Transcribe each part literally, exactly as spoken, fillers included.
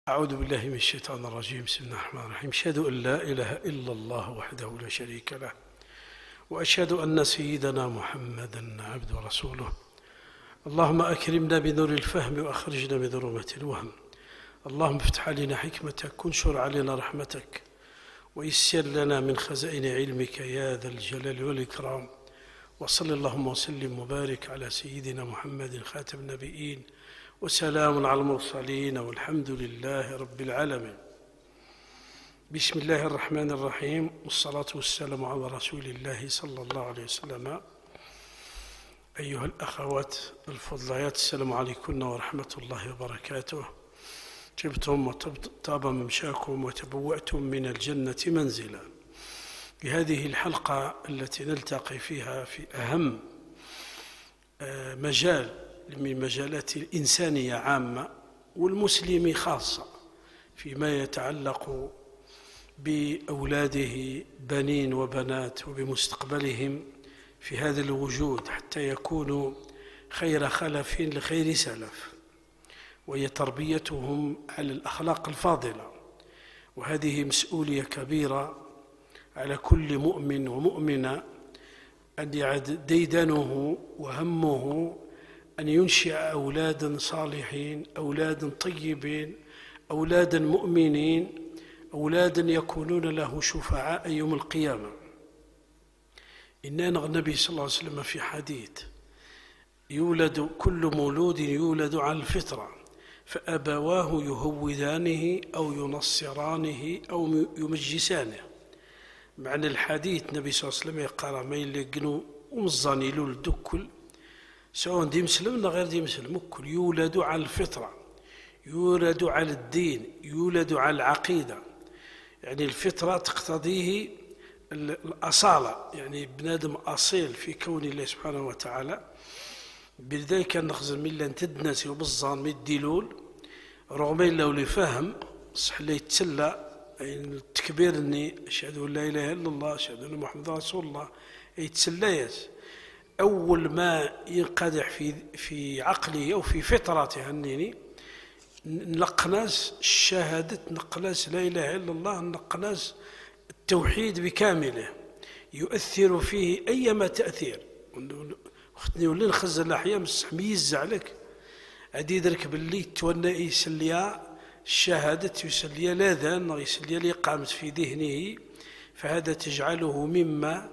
أعوذ بالله من الشيطان الرجيم. بسم الله الرحمن الرحيم. أشهد أن لا إله إلا الله وحده لا شريك له، وأشهد أن سيدنا محمدا عبده ورسوله. اللهم أكرمنا بنور الفهم وأخرجنا من ظلمات الوهم. اللهم افتح علينا حكمتك وانشر علينا رحمتك ويسر لنا من خزائن علمك يا ذا الجلال والإكرام. وصل اللهم وسلم وبارك على سيدنا محمد خاتم النبيين، وسلام على المرسلين، والحمد لله رب العالمين. بسم الله الرحمن الرحيم، والصلاة والسلام على رسول الله صلى الله عليه وسلم. أيها الأخوات الفضليات، السلام عليكم ورحمة الله وبركاته. طبتم وطاب ممشاكم وتبوأتم من الجنة منزلا. في هذه الحلقة التي نلتقي فيها في أهم مجال من مجالات الإنسانية عامة والمسلم خاصة، فيما يتعلق بأولاده بنين وبنات وبمستقبلهم في هذا الوجود، حتى يكونوا خير خلف لخير سلف، وهي تربيتهم على الأخلاق الفاضلة. وهذه مسؤولية كبيرة على كل مؤمن ومؤمنة، أن يعد ديدنه وهمه أن ينشئ أولادا صالحين، أولادا طيبين، أولادا مؤمنين، أولادا يكونون له شفعاء يوم القيامة. إن النبي صلى الله عليه وسلم في حديث: يولد كل مولود يولد على الفطرة، فأبواه يهودانه أو ينصرانه أو يمجسانه. معنى الحديث النبي صلى الله عليه وسلم يقرأ ما يلقنوا ومزاني لول دكل، سواء دي مسلم ولا غير دي مسلم، الكل يولد على الفطرة، يولد على الدين، يولد على العقيدة. يعني الفطرة تقتضيه الأصالة، يعني بنادم أصيل في كون الله سبحانه وتعالى. بذلك نخزن من لن تدنسي وبالظان من الدلول، رغم لو لفهم صح لي يتسلى التكبير اني اشهد ان لا اله الا الله، اشهد ان محمد رسول الله، يتسليت. اول ما ينقدح في في عقله او في فطرته هنيني نقناس الشهاده، نقناس لا اله الا الله، نقناس التوحيد بكامله، يؤثر فيه ايما تاثير. اختني ولي نخزن الاحياء مسح ميز عليك عادي يدرك باللي تونا يسليا الشهادة، يسلي الأذان، يسلي اللي قامت في ذهنه، فهذا تجعله مما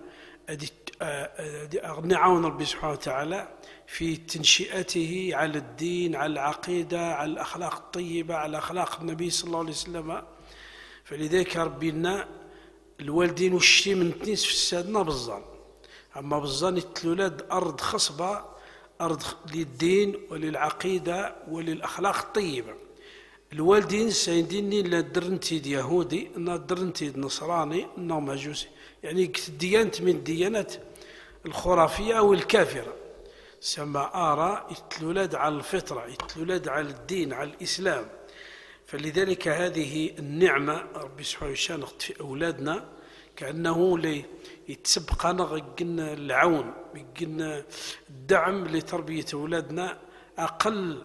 نعاون ربي سبحانه وتعالى في تنشئته على الدين، على العقيدة، على الأخلاق الطيبة، على أخلاق النبي صلى الله عليه وسلم. فلذلك ربي لنا الوالدين والشي من تنيس في السادنا بالظن، أما بالظن التلولاد أرض خصبة، أرض للدين وللعقيدة وللأخلاق الطيبة. الوالدين سيديني لا درنتيد يهودي، نا درنتيد نصراني، نا مجوسي، يعني ديانة من الديانات الخرافية أو الكافرة. سما آراء يتلولاد على الفطرة، يتلولاد على الدين، على الإسلام. فلذلك هذه النعمة ربي سبحانه وتعالى في أولادنا، كأنه لي يتسبقنا غقنا العون، بقنا الدعم لتربية أولادنا. أقل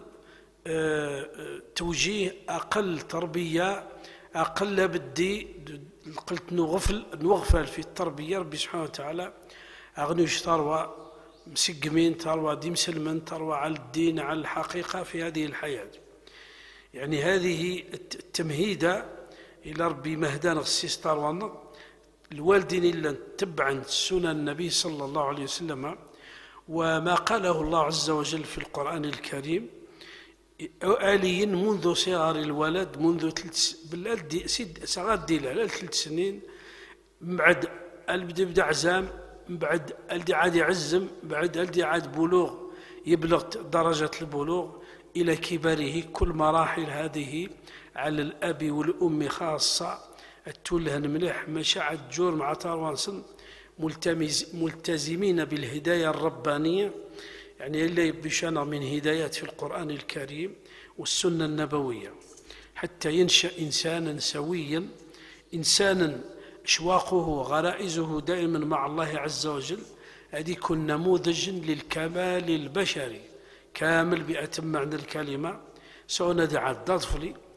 توجيه، أقل تربية، أقل بدي قلت نغفل نغفل في التربية. ربي سبحانه وتعالى أغنيش تروى مسقمين، تروى دي مسلمين، تروى على الدين، على الحقيقة في هذه الحياة. يعني هذه التمهيدة إلى ربي مهدان غسيس تروى الوالدين إلا تبعا سنن النبي صلى الله عليه وسلم، وما قاله الله عز وجل في القرآن الكريم آليا منذ صغر الولد، منذ ثلاث بالالد سيد صغار ديال ثلاث سنين، من بعد البدا بدا عزام، من بعد الدي عاد يعزم، بعد الدي عاد بلوغ، يبلغ درجة البلوغ إلى كبره. كل مراحل هذه على الأب والأم خاصة، التولهن مليح مشاعة جور مع تروانسن ملتزمين بالهداية الربانية، يعني اللي بشنا من هدايات في القرآن الكريم والسنة النبوية، حتى ينشأ إنسانا سويا، إنسانا أشواقه وغرائزه دائما مع الله عز وجل. هذه يكون نموذج للكمال البشري كامل بأتم معنى الكلمة. سواء دعا الطفل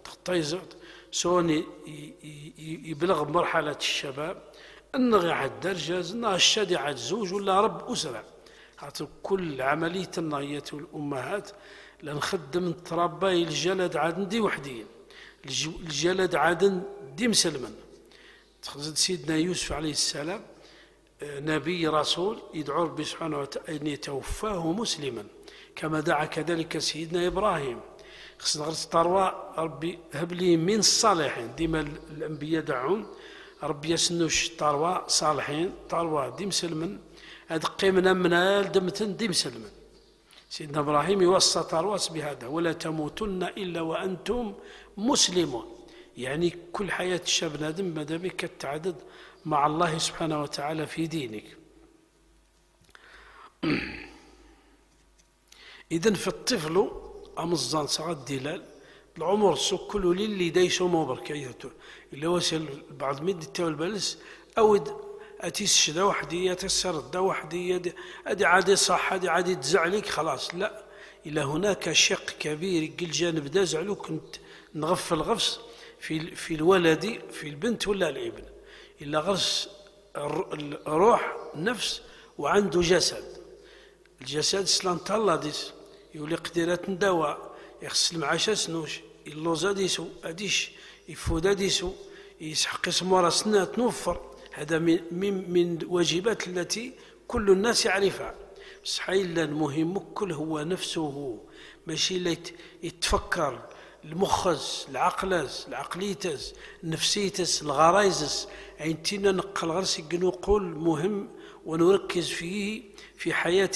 تيزت سوني يبلغ مرحلة الشباب أنه عاد درجة أنه الشادي عاد زوج ولا رب أسرة. كل عملية النهية والأمهات لنخدم تربي الجلد عاد ندي وحدين الجلد عاد ندي مسلما. تخزد سيدنا يوسف عليه السلام نبي رسول يدعو ربي سبحانه وتعالى أن يتوفاه مسلما كما دعا كذلك سيدنا إبراهيم. خصنا غير تروى ربي هب لي من الصالحين. ديما الأنبياء دعون ربي يسنوش تروى صالحين تروى دي مسلما هاد قيمنا من الدمتن دي مسلما. سيدنا إبراهيم يوصى ترواس بهذا ولا تموتن إلا وأنتم مسلمون. يعني كل حياة الشاب نادم ماذا بك التعدد مع الله سبحانه وتعالى في دينك. إذن في الطفل أمزان صغد دلال العمر سكلوا للي دايسو مبرك أيهتو إلا وسل بعض مد التاو البلس أود أتيس دا وحدي يتسر دا وحدي أدي عادي صح أدي عادي تزعلك خلاص لا. إلا هناك شق كبير قل جانب دا زعلو كنت نغفل غفص في في الولد في البنت ولا الابن. إلا غرس الروح نفس وعنده جسد. الجسد سلان طلا ديس يولي قديرات ندواء يغسل معاشا سنوش اللوزا ديسو أديش يفودا ديسو يسحق اسمه راسنا تنوفر. هذا من من من الواجبات التي كل الناس يعرفها. بصح إلا المهم كل هو نفسه ماشي اللي يتفكر المخز العقلز العقليتز نفسيتز الغرايزز. عينتينا نقل غرسي نقول مهم ونركز فيه في حياة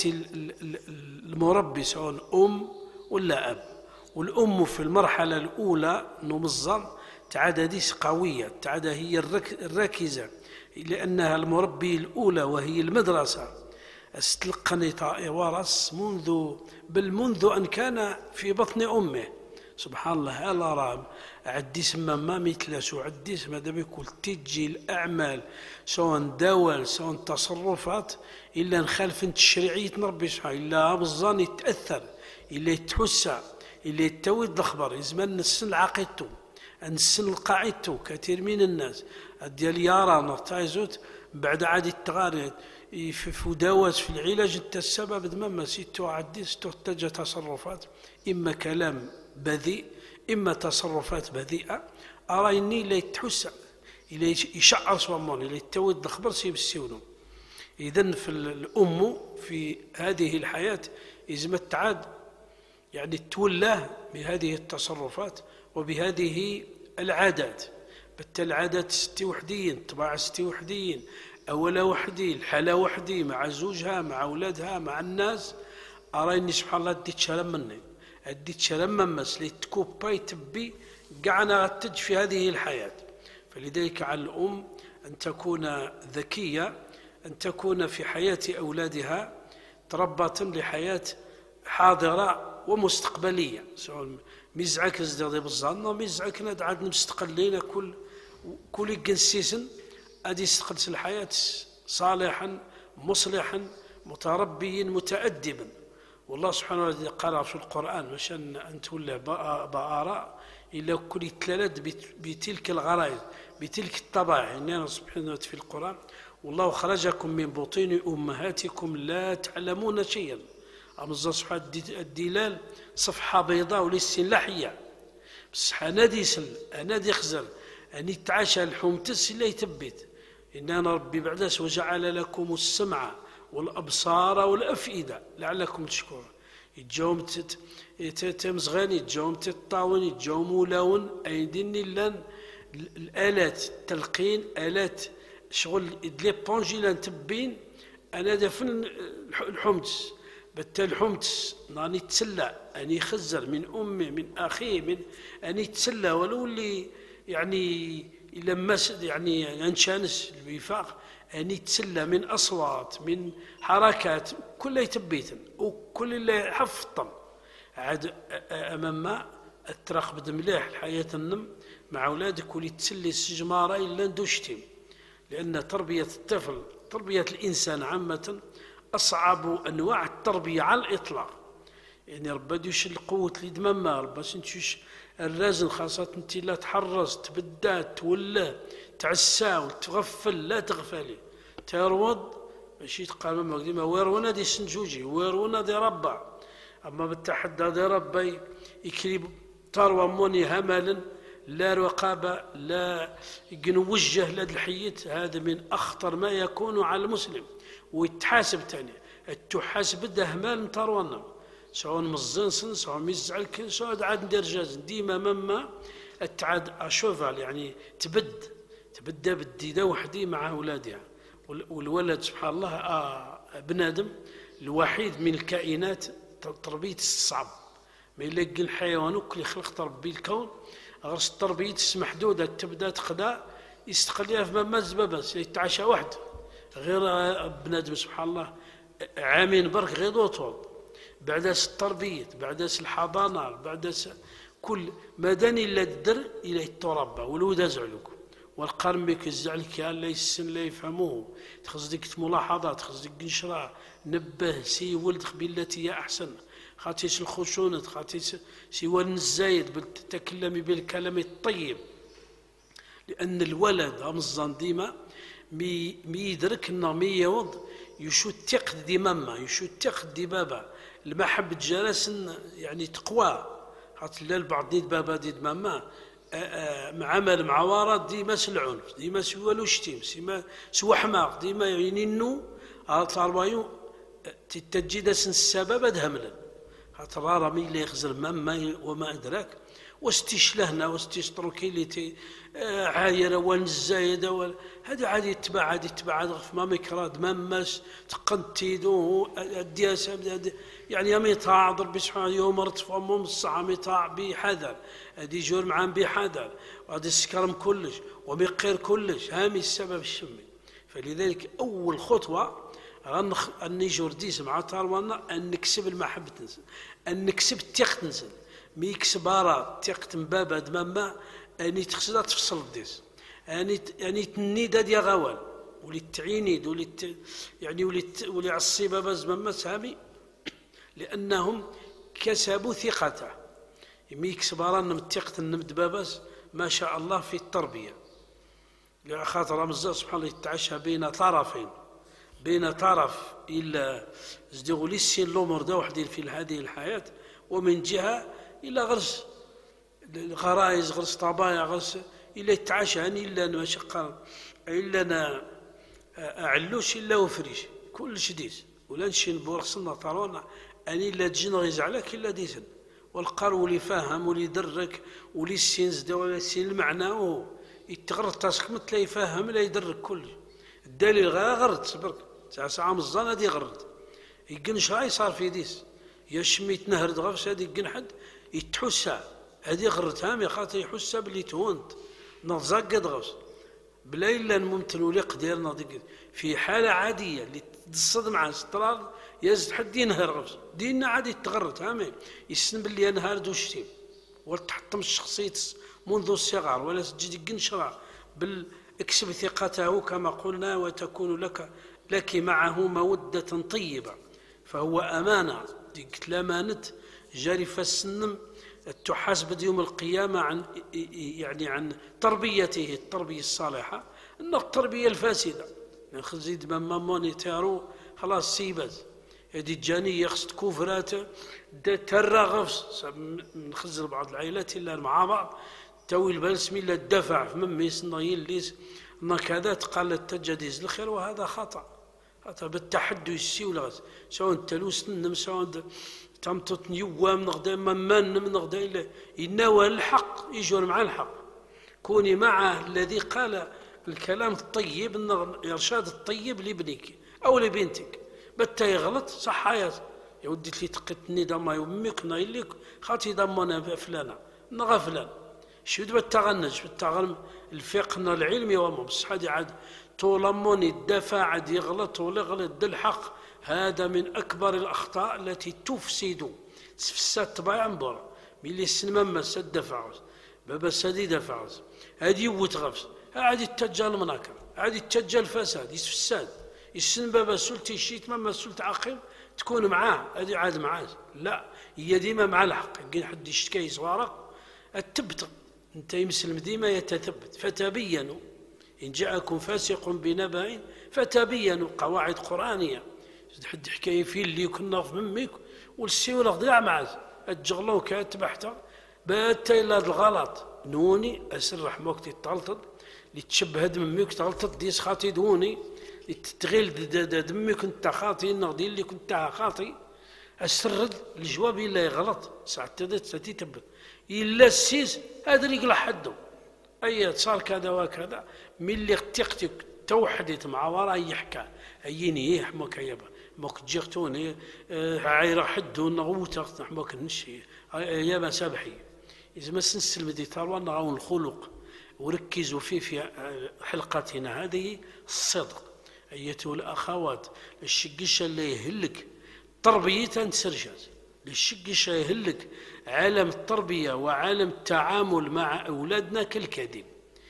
المربي سواء أم ولا أب. والأم في المرحلة الأولى نمزر تعاد ديس قوية تعاد هي الراكزة لأنها المربي الأولى وهي المدرسة. استلقني ورث منذ بل منذ أن كان في بطن أمه. سبحان الله ألا رام عدي سما ما مثلسو عدي سما دابا يقول تجي الأعمال سواء دول سواء تصرفات إلا نخالف التشريعية ربي سبحانه إلا بالظن يتأثر إلا يتحسى إلا يتويد الخبر يزمان نسن عقيدته نسن قاعدته. كثير من الناس ديال يارا نغتايزوت بعد عاد التغاريد في مداوات في العلاج انت السبب دمما سيتو عدي ستو تجا تصرفات إما كلام بذيء إما تصرفات بذيئة. أراني لا يتحسى إلا يشعر صوامون إلا يتويد الخبر سيبسيونو. إذن في الأم في هذه الحياة إذا تعاد يعني تولاه بهذه التصرفات وبهذه العادات. بت العادات ستي وحدين طباع ستي وحدين أولا وحدي الحالة وحدي مع زوجها مع أولادها مع الناس. أراني سبحان الله دي تشرم مني أدي تشرم من مسلي تكوباي تبي قعنا غتج في هذه الحياة. فلذلك على الأم أن تكون ذكية أن تكون في حياة أولادها تربة لحياة حاضرة ومستقبلية. سواء ميزعك ازدادي بالظن ميزعك ندعاد مستقلين كل كل جنسيسن أدي استقلت الحياة صالحا مصلحا متربيا متأدبا. والله سبحانه وتعالى قال في القرآن مشان أن تولى بآراء إلا كل تلالد بتلك الغرائز بتلك الطبائع. إننا سبحانه في القرآن والله خرجكم من بطون أمهاتكم لا تعلمون شيئا. أمزا سبحانه الدلال صفحة بيضاء ولسن لحية بصح أنا ديسل أنا دي خزر أني تعاشى الحومتس لا يتبت. إننا ربي بعدس وجعل لكم السمع والأبصار والأفئدة لعلكم تشكرون. يتجاوم تمزغاني يتجاوم تطاون يتجاوم ولاون أيدين لان الآلات التلقين آلات شغل دلي بونجي لان تبين أنا دفن الحمتس بتا الحمتس ناني تسلى أني خزر من أمي من أخيه من أني تسلى ولو اللي يعني لما يعني أنشانس الوفاق أني تسلى من أصوات من حركات كلها يتبيتن وكل اللي حفظتم عاد أمام ما التراقب مليح الحياة النم مع أولادك واللي تسلي السجمارة إلا ندوشتم. لأن تربية الطفل تربية الإنسان عامة أصعب أنواع التربية على الإطلاق. يعني ربا ديوش القوة اللي دمما ربا سنتوش الرازن خاصة انت لا تحرص تبدا تولى تعسى وتغفل لا تغفلي تروض ماشي تقال ما قديما ويرونا دي سنجوجي ويرونا دي ربا اما بالتحدى دي ربا يكريب تروى موني هملا لا رقابة لا ينوجه لد الحيط. هذا من أخطر ما يكون على المسلم ويتحاسب تاني تحاسب ده مال ترونا سواء مزنسن سواء مزعل كل سواء عاد ندير جاز ديما مما التعاد اشوفال يعني تبد تبدا بديده وحدي مع اولادها والولد سبحان الله آه بنادم الوحيد من الكائنات تربيه الصعب ما يلقى الحيوان كل خلق تربي الكون غرس التربيه محدوده تبدا تقدا يستقليها في مما زبابس يتعشى واحد غير بنادم سبحان الله عامين برك غير دوطول بعد التربيه بعد الحضانه بعد كل مدني الا الدر الى التربه ولود زعلك والقرم كالزعل كان لا يسن لا يفهموه خصدك ملاحظات خصدك نشرة نبه سي ولد بالتي هي احسن خاطيش الخشونه خاطيش سوى الزايد بالتكلمي بالكلام الطيب لان الولد امزان ديما مي يدرك انه مي يوض يشو التقد دي ماما يشو التقد دي بابا المحبة جالس يعني تقوى خاطر لا البعض ديد بابا ديد ماما عمل معوارات ديما العنف ديما سوى له شتيم ديما سوى حماق ديما ينينو طالبايو تتجد سن السبب دهملا خاطر رامي اللي يخزر ماما وما ادراك واستشلهنا واستشتركي لي عايره والزايده هذا عادي يتبع عادي يتبع عاد في ما مكراد ممس تقنتيدو الدياسه يعني يوم يطاع ضرب سبحانه يوم رتف امهم الصعام يطاع بحذر هذه جور معان بحذر وهذا السكرم كلش ومقير كلش هامي السبب الشمي. فلذلك اول خطوه ان نيجور ديس مع تاروانا ان نكسب المحبه تنسل ان نكسب الثقه تنسل مي كسبارة تيقت مبابا دماما اني تخصها تفصل ديس اني يعني تنيدا ديا غوال ولي تعينيد ولي يعني ولي ولي عصي بابا زماما سامي لانهم كسبوا ثقته مي كسبارا نمتيقت النمد باباس ما شاء الله في التربيه لخاطر رمز سبحان الله يتعشى بين طرفين بين طرف الا زديغوا لي السين الامور دا وحدين في هذه الحياه ومن جهه إلا غرس غرايز غرس طبايا غرس إلا يتعشى هني إلا أنا شقر إلا أنا أعلوش إلا وفريش كل شديس ولا نشين بورخصنا طارونا أني إلا تجين غيز عليك إلا ديسن والقر ولي فاهم ولي درك ولي السينز دا ولا السين المعنى يتغرد تاسك مثل يفهم لا يدرك كل الدليل غير غرد صبرك ساعة ساعة مزانة دي غرد يقنش راي صار في ديس يشمي تنهرد غفش هذه يقن يتحسها هذه غرتها مي خاطر يحسها باللي تهونت نزقد غوس بلا الا ممكن ولي قديرنا في حاله عاديه اللي تصد مع استرار يزد حد ينهر غوس دينا عادي تغرت هامي يسن باللي ينهار دوشتي وتحطم الشخصيه منذ الصغر ولا تجي قنشرة بل اكسب ثقته كما قلنا وتكون لك لك معه موده طيبه فهو امانه ديك الامانه جارفة السنم تحاسب يوم القيامة عن يعني عن تربيته التربية الصالحة أن التربية الفاسدة يعني خزيد ما مونيتارو خلاص سيبز هذه الجانية خصت كفرات ترغفس نخزر بعض العائلات إلا مع بعض توي البلسم إلا الدفع في مميس نايليس كذا قال تجديز الخير وهذا خطأ خطأ بالتحدي السي ولا سواء تلوس نم سواء تمتط نيوام نغدا ممان من نغدا إلا يناوى الحق يجور مع الحق كوني معه الذي قال الكلام الطيب الإرشاد الطيب لابنك أو لبنتك بتا يغلط صح يا ودي لي تقتني دما يمك نايلك خاطي دمنا فلانة نغفلان شود بالتغنج بالتغنج الفقه العلمي وما بصح هذه عاد طول الدفع عاد يغلط ولا يغلط د الحق. هذا من أكبر الأخطاء التي تفسد تفسد طبيعة مبارا ملي السنمما سدفع بابا سديد فعز هذه وتغفز هذه التجال المناكر هذه التجال الفساد يسفساد السن بابا سلتي شيت ما سلت عقيم تكون معاه هذه عاد معاه لا هي ديما مع الحق كاين حد يشتكي صوارك التبت انت يمسلم ديما يتثبت فتبينوا ان جاءكم فاسق بنبأ فتبينوا قواعد قرآنية حد حكايه في اللي كنا في مميك والسيوله ضيع معاه الجغلو كاتب حتى بات الى الغلط نوني اسرح موقتي طلطد اللي تشبه دمك تغلطت ديس خاطي دوني تغيل دمك انت خاطي نغدي اللي كنت خاطي اسرد الجواب الا يغلط ساعه تدت ستي تبت الا السيس هذا اللي يقلع حده اي صار كذا وكذا من اللي تقتك توحدت مع وراء يحكى ايني يحمك يابا موك جيرتوني عايره حدو نغوت حمك نشي يابا سابحي اذا ما سنسلم دي تروى نغاون الخلق وركزوا فيه في حلقتنا هذه الصدق ايتها الاخوات الشقشه اللي يهلك تربيه تسرجات الشقشه يهلك عالم التربيه وعالم التعامل مع اولادنا كالكذب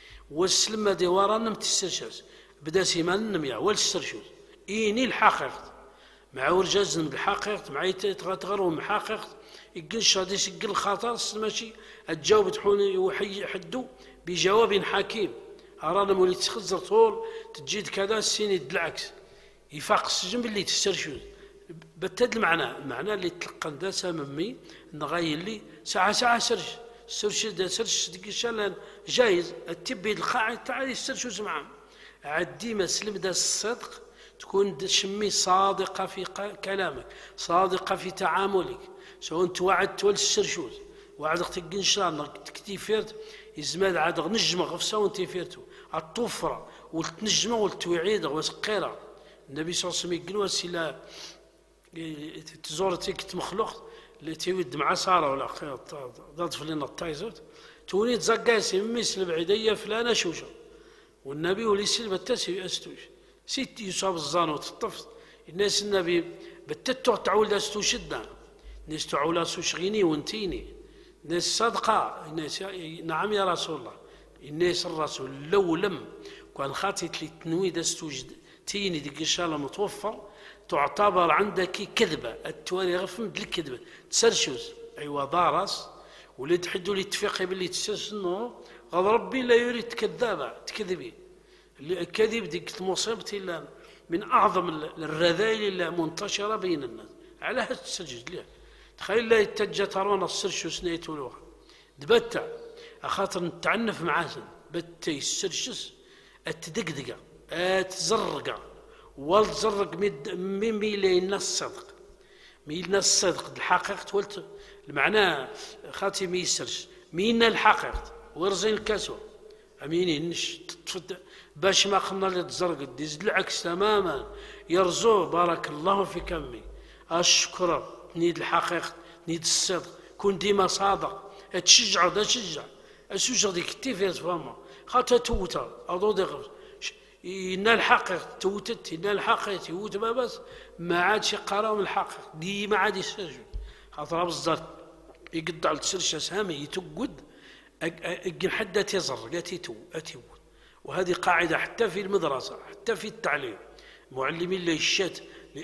والسلمه دي ورانا متسرجات بدا سيمان نميا والسرجوز ايني الحقيقه مع ورجاز بالحقيقه مع يتغروا من حقيقه يقل شاديس يقل خاطر ماشي تجاوب تحوني وحي حدو بجواب حكيم أرانا مولي تخزر طول تجيد كذا السين العكس يفاق السجن باللي تسترشد بتد المعنى المعنى اللي تلقى داسة ممي نغاي اللي ساعة ساعة سرش سرش دا سرش ديك جايز التبي القاعد تعالي يسترشد معاه عاد ديما سلم دا الصدق تكون شمي صادقة في كلامك صادقة في تعاملك سواء انت وعدت ولا السرشود وعدك تقن شان تكتيفيرت يزماد عاد نجمة غفصة وانت فيرتو الطفرة والتنجمة والتوعيدة وسقيرة النبي صلى الله عليه وسلم يقول وسيلا تزورتي كت مخلوق اللي تيود مع سارة ولا ضاد فلين الطايزوت توني تزقاسي مميس البعيدية فلانة شوشة والنبي ولي سلبة تسي أستوش سيت يصاب الزان وتطفت الناس النبي بتتو تعول داستو شدة الناس تعول سوشغيني وانتيني الناس صادقة الناس نعم يا رسول الله الناس الرسول لو لم كان خاطيت لي تنوي داستو تيني ديك إن شاء الله متوفر تعتبر عندك كذبة التواري غفم الكذبة تسرشوز أيوا ضارس ولي تحدوا لي تفيقي باللي تسرشنو غض ربي لا يريد كذابة تكذبي الكذب ديك مصيبتي إلا من أعظم الرذائل اللي منتشرة بين الناس على هذا السجد ليه تخيل لا يتجى ترون السرشو سنيت ولوها دبتع أخاطر نتعنف معاسن بتي السرشس التدقدقة التزرقة والتزرق من ميلين الصدق ميلنا الصدق الحقيقة ولت المعنى خاطي ميسرش ميلنا الحقيقة ورزين الكسوة أميني نش تتفد باش ما خلنا اللي تزرق ديز العكس تماما يرزو بارك الله في كمي الشكر نيد الحقيقة نيد الصدق كون ديما صادق تشجع دا تشجع السوجة ديك كتير فاهمة خاطر توتا أضو دغر إن الحقيقة توتت إن الحقيقة توت ما بس ما عادش يقراهم الحقيقة ديما عاد يسجل خاطر بالزرت يقطع السرشة سامي يتوجد أجل حدا تزر لا تيتو أتيود وهذه قاعدة حتى في المدرسة حتى في التعليم معلمين اللي الشات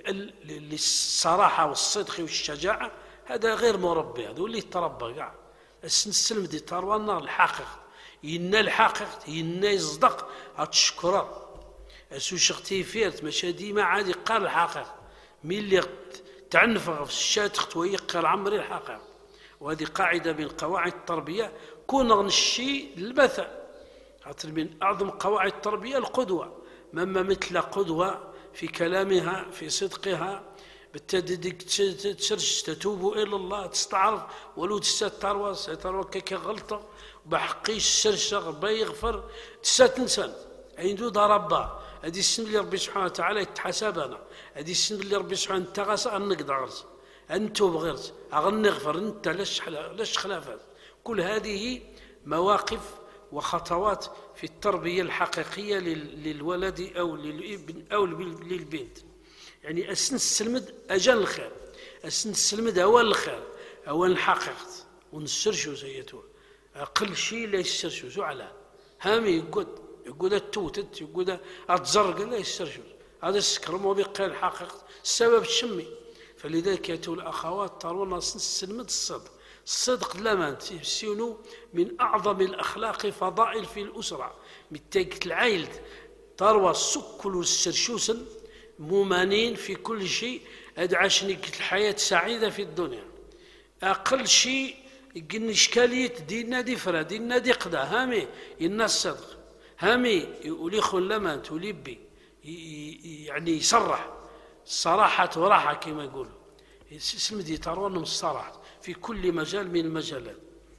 للصراحة والصدق والشجاعة هذا غير مربي هذا اللي تربى كاع السلم دي تروانا الحقيقة إن الحقيقة إن يصدق هتشكره أسو شختي فيرت ماشي ديما عادي قال الحقيقة مين اللي تعنف في الشات ويقال عمري الحقيقة وهذه قاعدة من قواعد التربية كون غنشي للمثل خاطر من أعظم قواعد التربية القدوة مما مثل قدوة في كلامها في صدقها بالتددك تسرش تتوب إلى الله تستعرف ولو تستروى ستروى كغلطة بحقيش سرشة ربي يغفر تستنسان عنده ضربة هذه السن اللي ربي سبحانه وتعالى يتحسبنا هذه السن اللي ربي سبحانه تغسى أنك دغرس أنتو بغيرت أغني غفر أنت لاش لاش خلافات كل هذه مواقف وخطوات في التربية الحقيقية للولد أو للابن أو للبنت يعني السن السلمد أجل الخير السن السلمد هو الخير هو الحقيقة ونسرشو سيتو أقل شيء لا يسرشو على هامي يقول يقول التوتت يقول أتزرق لا يسرشو هذا السكر مو بقى الحقيقة السبب الشمي. فلذلك يا الأخوات ترونا سلمد الصدق. الصدق لما تسينو من أعظم الأخلاق فضائل في الأسرة. متاكت العائلة تروى السكل والسرشوسن ممانين في كل شيء. هذا عشان الحياة سعيدة في الدنيا. أقل شيء يقلن إشكالية ديننا دي فرا ديننا دي قدا هامي الناس صدق هامي وليخو لما توليبي يعني يصرح الصراحة وراحة كما يقولوا. سلمدي ترون الصراحة في كل مجال من المجالات.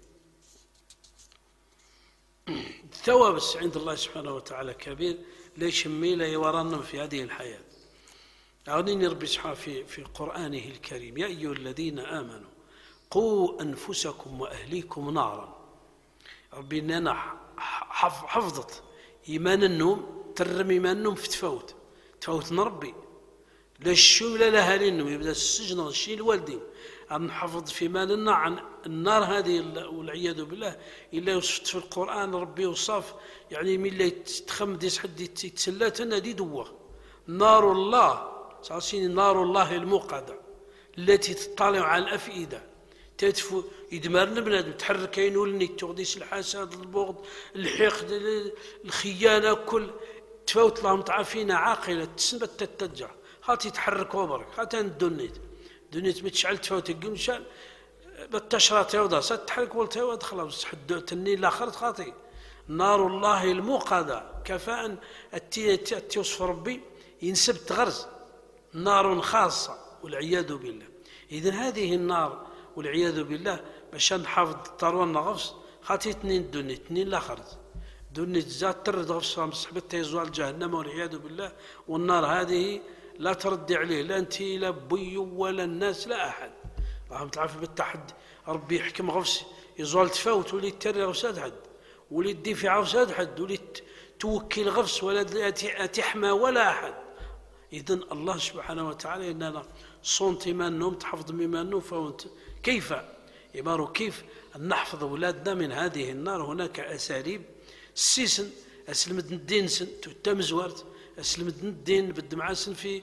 الثواب عند الله سبحانه وتعالى كبير لا يشمي لا يورنم في هذه الحياة. أعطيني ربي سبحانه في, في قرآنه الكريم يا أيها الذين آمنوا قوا أنفسكم وأهليكم نارا. ربي إننا حفظت إيمان النوم ترم إيمان النوم في تفوت تفوت نربي لا الشو ولا لأهالي النوم يبدأ السجن الشيء الوالدين أن نحفظ في مالنا عن النار هذه والعياذ بالله. إلا وصفت في القرآن ربي وصاف يعني من اللي تخمدس حد يتسلاتنا دي دوه نار الله صاصين نار الله الموقدة التي تطلع على الأفئدة تدفو يدمرنا بنادم تحرك ينولني تغديس الحسد البغض الحقد الخيانة كل تفوت لهم تعافينا عاقلة تسنبت تتجع خاطي تحرك وبرك خاطي الدنيت دنيت متشعل تفوت القمشان بالتشرات يوضا ستحرك والتا يوضا خلاص حد تنين الآخر خاطي نار الله الموقدة كفاء التي وصف ربي ينسب تغرز نار خاصة والعياذ بالله. إذن هذه النار والعياذ بالله باش نحافظ طرونا غفص خاطي اثنين الدنيا اثنين الاخر دنيا زاد ترد غفص صحبتها يزوال جهنم والعياذ بالله. والنار هذه لا تردي عليه لا انت لا بي ولا الناس لا احد راهم تعرف بالتحدي. ربي يحكم غفص يزوال تفوت ولي تري غفص حد ولي تدفع غفص حد ولي توكل غفص ولا تحمى ولا احد. إذن الله سبحانه وتعالى إننا صنت إيمانهم تحفظ إيمانهم فهمت كيف يبارو كيف أن نحفظ أولادنا من هذه النار. هناك أساليب السيسن أسلم الدين سن تمزورت أسلم الدين بالدمعسن في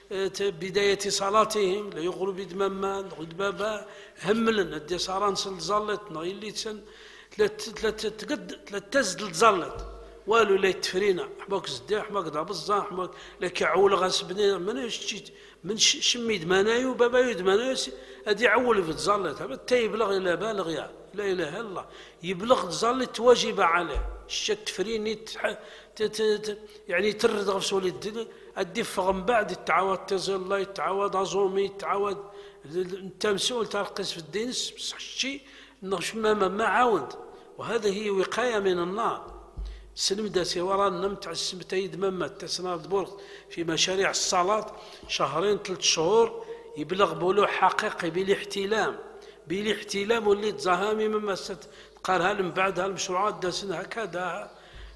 بداية صلاتهم لا يغلو بدمما بابا هملن الدي صاران سن زلت نغيلي سن لا تزد زلت والو لا يتفرينا حماك زدي حماك ضرب الزان حماك لك عول غاسبني من يشتيت من شميد منايو بابا يد منايو ادي عول في تزلت هذا تا يبلغ الى بالغ يا لا اله الا الله يبلغ تزلت واجب عليه الشت فريني يعني ترد غفص ولد الدفغ من بعد التعاود تزل الله يتعاود عزومي يتعاود انت مسؤول ترقص في الدين بصح الشيء ما ما عاود. وهذا هي وقايه من النار. سلم داسي ورا نمت على السمتايد مما تسناد بورغ في مشاريع الصلاة شهرين ثلاث شهور يبلغ بولوح حقيقي بالاحتلام بالاحتلام واللي تزاهامي مما قالها من بعد هالمشروعات داسن هكذا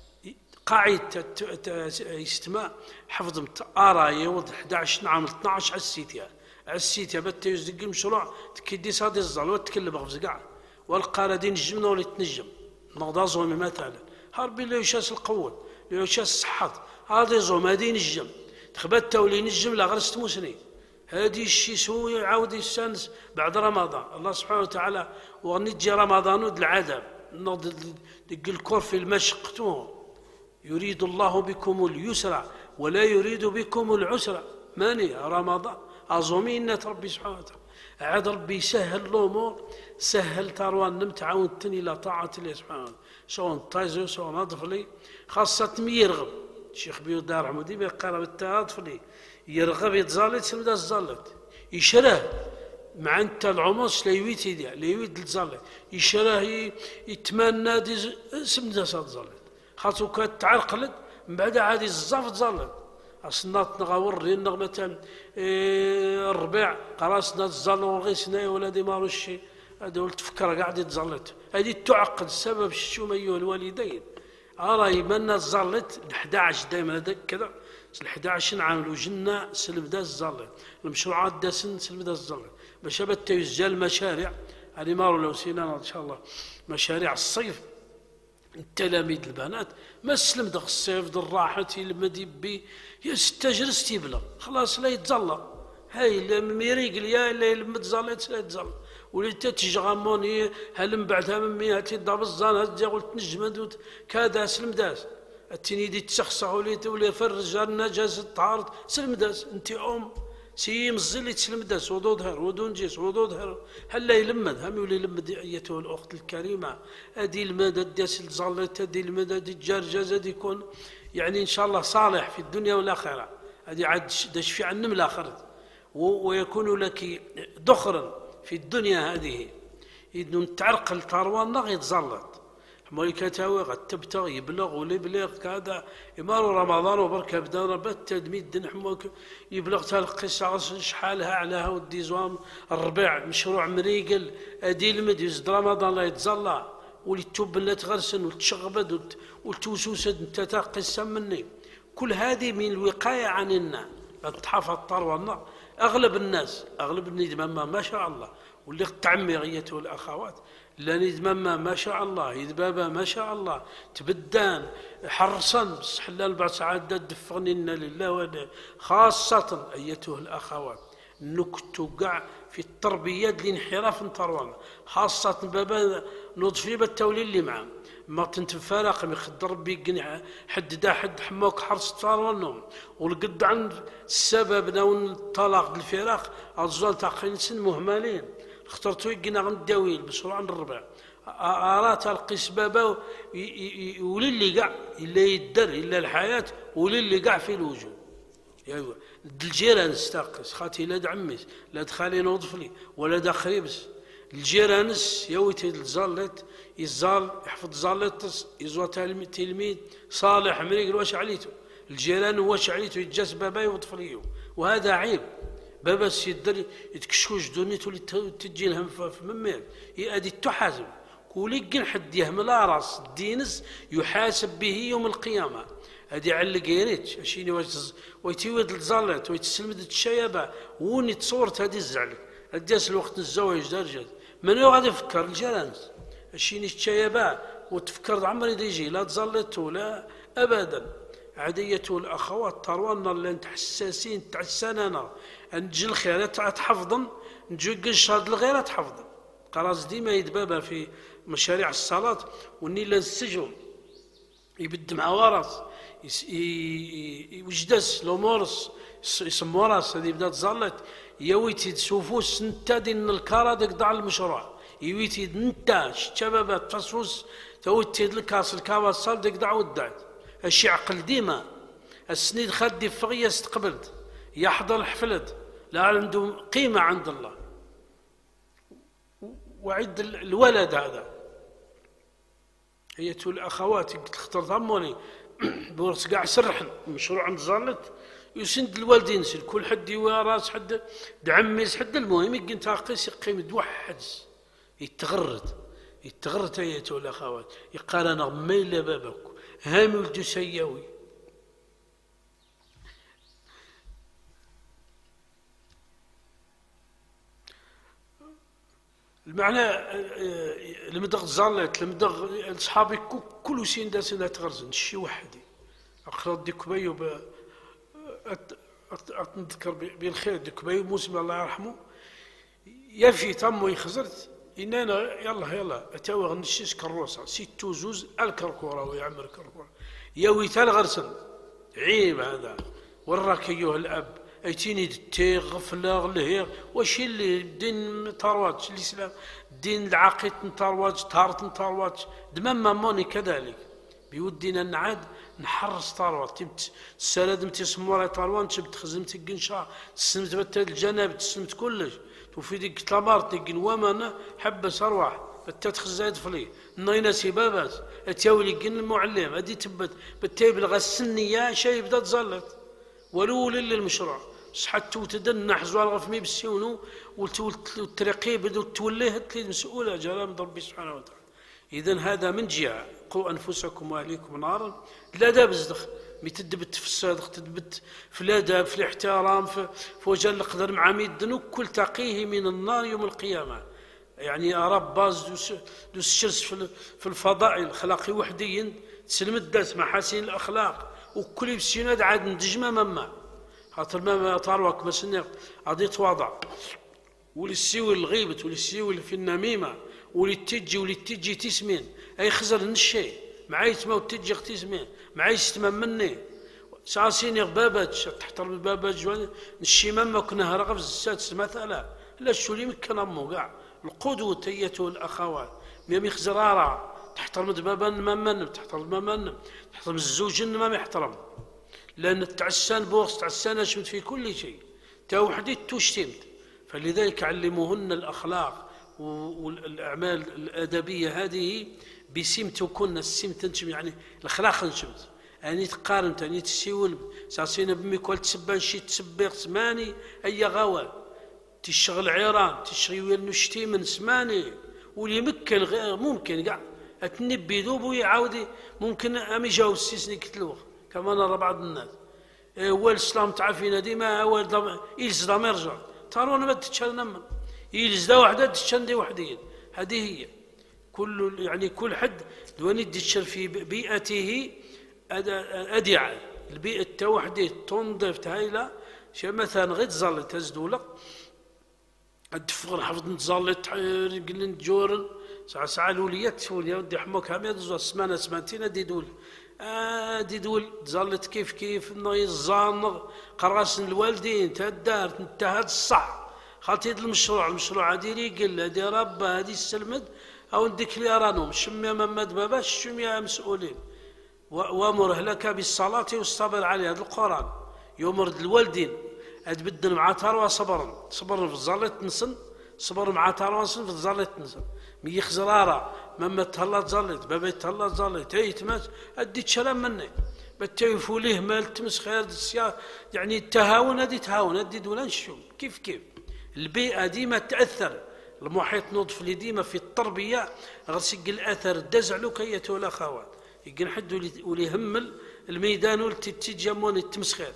قاعدة يستمع حفظ آراء يوض أحد عشر عام اثنا عشر على السيتيا على السيتيا بتا يزدق المشروع تكدي صادي الزال وتكلم غفز كاع والقاردين الجمنة ولا تنجم نغضا زومي مثلا هربي اللي يشاس القوة اللي يشاس الصحة هذه زوم هذه نجم تخبت تولي نجم لا غرست موسني هذه الشيء سوي يعاود يستانس بعد رمضان. الله سبحانه وتعالى ونجي رمضان ود العذاب دق الكور في المشق يريد الله بكم اليسر ولا يريد بكم العسر ماني رمضان أظومين ربي سبحانه وتعالى عاد ربي يسهل الأمور سهل تروان نم تعاونتني إلى طاعة الله سبحانه وتعالى سواء طايزو سواء نظف لي خاصة يرغب الشيخ بيو دار حمودي بيقرا بالتعاطف لي يرغب يتزالت سمدا الزالت يشره مع انت العمص لا يويت يديع لا يويت الزالت يشره يتمنى دي سمدا صاد خاطر كانت تعرقلت من بعد عادي الزاف تزالت أصنات نغاور رينا مثلا الربيع قراسنا تزالوا غيسنا ولا دي مارو الشيء هذا ولد تفكر قاعد يتزلت هذه تعقد السبب الشوم أيها الوالدين أرى يمنى تزلت ال عشرة دائما هذا كذا ال أحد عشر عام وجنا سلم دا الزلت المشروعات دا سن سلم دا الزلت باش بتا يسجل مشاريع هذه مارو لو سينا إن شاء الله مشاريع الصيف التلاميذ البنات ما سلم دغ الصيف د الراحة يلمد يبي يا ستة جلس يبلغ خلاص لا يتزلى هاي ميريقل يا لا يلمد زالت لا يتزلى ولي تتجغموني هل من بعدها من مية تضرب الزان هزا قلت نجمد كذا سلم داس التني دي تشخصع ولي ولي فرج النجاز الطهارت سلم داس انت ام سي مزلي تسلم داس وضودها ودون جيس وضودها هلا يلمد هم يولي يلمد ايتها الاخت الكريمه هذه المدد داس الزلت هذه المدد الجرجاز هذه يكون يعني ان شاء الله صالح في الدنيا والاخره هذه عاد داش في عن الاخره ويكون لك ذخرا في الدنيا هذه إذن تعرقل تاروانا يتزلط حمولي كتاوي قد تبتغ يبلغ ولا يبلغ كذا يمارو رمضان وبركة بدا ربات تدميد دن حموك يبلغ تلقى شحالها علىها وديزوام الربيع مشروع مريقل أدي المد يزد رمضان لا يتزلى ولي توب لا تغرسن وتشغبد وتوسوسد انت تقسم مني كل هذه من الوقاية عن النار تحافظ تاروانا أغلب الناس أغلب الندمام ما شاء الله واللي تعمي غيته الأخوات لا ندمام ما شاء الله يذبابا ما شاء الله تبدان حرصا بس حلال بعد ساعات دفغننا لله ولا خاصة أيته الأخوات نكتو قع في التربية لانحراف تروان خاصة بابا نضفي بالتولي اللي معاه ما تنتفارق يخدر بيك حد دا حد حماك حرص تروانهم ولقد عند السبب نون الطلاق الفراق الزوال تاقين سن مهملين اخترتو يقنا عند داويل بسرعة عند الربع أرات القيس بابا ولي اللي قاع إلا يدر إلا الحياة ولي اللي قاع في الوجود ايوا الجيران استاقس خاتي لا دعميس لا دخالي نوضف لي ولا دا خريبس الجيرانس يويت الزالت يزال يحفظ زالت يزوى تلميذ صالح مريق واش عليته الجيران واش عليته يتجاس بابا يوضف ليه وهذا عيب بابا سيدر يتكشوش دونيتو اللي تجي لهم في ممير يأدي تحاسب كولي كن حد يهمل راس الدينس يحاسب به يوم القيامه هذه على قيريتش اشيني واش ويتيود الزالت ويتسلمد الشيابه وني تصورت هذه الزعل الداس الوقت الزواج درجه من هو غادي يفكر الجيران اشيني الشيابه وتفكر عمري يجي لا تزلت ولا ابدا عاديه الاخوات تروانا اللي انت حساسين تاع السنانه نجي الخير تحفظن نجي قشاد الغير تحفظن خلاص ديما يدبابها في مشاريع الصلاه وني لا السجن يبد مع ورث يوجدس لو مورس يسمو راس هذه بدات تزلت يويتي تشوفوس نتا دين الكارا ديك ضاع المشروع يويتي نتا الشباب تصوص تويتي الكاس الكاوا صال ديك ضاع ودعت الشي عقل ديما السنيد خدي فغيه استقبلت يحضر حفلت لا عنده قيمه عند الله وعد الولد هذا ايتها الاخوات تختار ضموني بورس قاع سرحن مشروع عند زالت يسند الوالدين سل كل حد راس حد دعميس حد المهم يقين تاقيس يقيم دوحد يتغرد يتغرد ايتها الاخوات يقال انا ميل بابك هامي ولدو سياوي المعنى المدغ زالت المدغ اصحابي كل سين داس لا تغرزن شي وحدي اقرا ديك بيو اتذكر بالخير ديك بيو موسم الله يرحمه يفي تمو يخزرت اننا يلا يلا اتاوى غنشيش كروسه ستو زوز الكركوره ويعمر كركوره يوي تال غرسن عيب هذا وراك ايها الاب ايتيني دتي غفله غلهير واش اللي الدين تروات الاسلام الدين العقيد تروات طهاره تروات دمام موني كذلك بيودينا نعاد نحرص تروات السلاد تسمو راي تروان تشبت خزمت قنشا تسمت بتاد الجناب تسمت كلش وفي ديك تلامارت ديك ومانا حبس ارواح تتخزايد فلي ناينا سبابات اتاولي قن المعلم هذه تبت بتيبلغ السنيه شيء بدا تزلت ولو للمشروع صحت وتدن حزوال غفمي بالسيونو والترقي بدو توليه تلي مسؤوله جلال ربي سبحانه وتعالى اذا هذا من جهه قوا انفسكم واهليكم نارا لا دابز مي تدبت في الصدق تدبت في الادب في الاحترام في, في وجه القدر مع ميدن كل تقيه من النار يوم القيامه يعني أراب باز دوس, دوس الشرس في الفضائل الأخلاقي وحديا تسلم الداس محاسن الأخلاق وكل بسيناد عاد ندجمة مما خاطر ما طاروك مسنيق غادي يتواضع ولي السيوي الغيبة ولي السيوي في النميمة ولي تجي ولي تجي تسمين أي خزر نشي معاي تما وتجي تسمين معاي ستما مني ساسيني باباج تحت باباج نشي مما كنا هرقب السادس مثلا لا شولي مكان أمو كاع القدوة تيته الأخوات ميمي خزرارة تحترم بابا ممن تحترم ممن تحترم الزوج ما يحترم لأن التعسان بورس تعسان أشمت في كل شيء تا وحدي تشتمت فلذلك علموهن الأخلاق والأعمال الأدبية هذه بسمت وكن السمت تنشم يعني الأخلاق نشمت أني تقارن أني تسيول ساسينا بمي كل تسبان شي تسبيق سماني أي غوا تشغل عيران تشغل نشتي من سماني واللي ممكن ممكن كاع اتنبي ذوب يعاودي ممكن امي جاو السيسني كتلوخ كما نرى بعض الناس هو الاسلام تعافينا ديما هو يلز دا ما يرجع ترونا ما تتشال يلز دا وحده تتشال دي وحدين هذه هي كل يعني كل حد دواني يدشر في بيئته ادعى البيئه تا وحده تنظف تهايله شي مثلا غير تزال تزدولك الدفغر حفظ نتزالت قلن جورن ساعة ساعة الوليات تقول يا ودي حموك هم يدزوا سمانة سمانتين دي دول آه دي دول تزالت كيف كيف نغي الزانغ قراصن الوالدين تهدار انتهت الصح خاطي المشروع المشروع هادي ريقل هادي رب هادي السلمد او نديك لي رانهم شمي محمد بابا شمي مسؤولين وامر اهلك بالصلاة والصبر عليها هذا القرآن يمرض الوالدين أتبدل مع تروى صبرا صبر في الزالة نسن صبر مع تروى في الزالة نسن مي خزرارة مما تهلا تزالت بابا تهلا تزالت هي تماس أدي تشلم مني بتوفوا ليه مال تمس خير السيا يعني التهاون هذه تهاون هذه دولا نشوف كيف كيف البيئة ديما تأثر المحيط نضف لي ديما في التربية غسق الأثر الدزع له كيته الأخوات يقول حد ولي همل الميدان ولتي تجمون التمسخير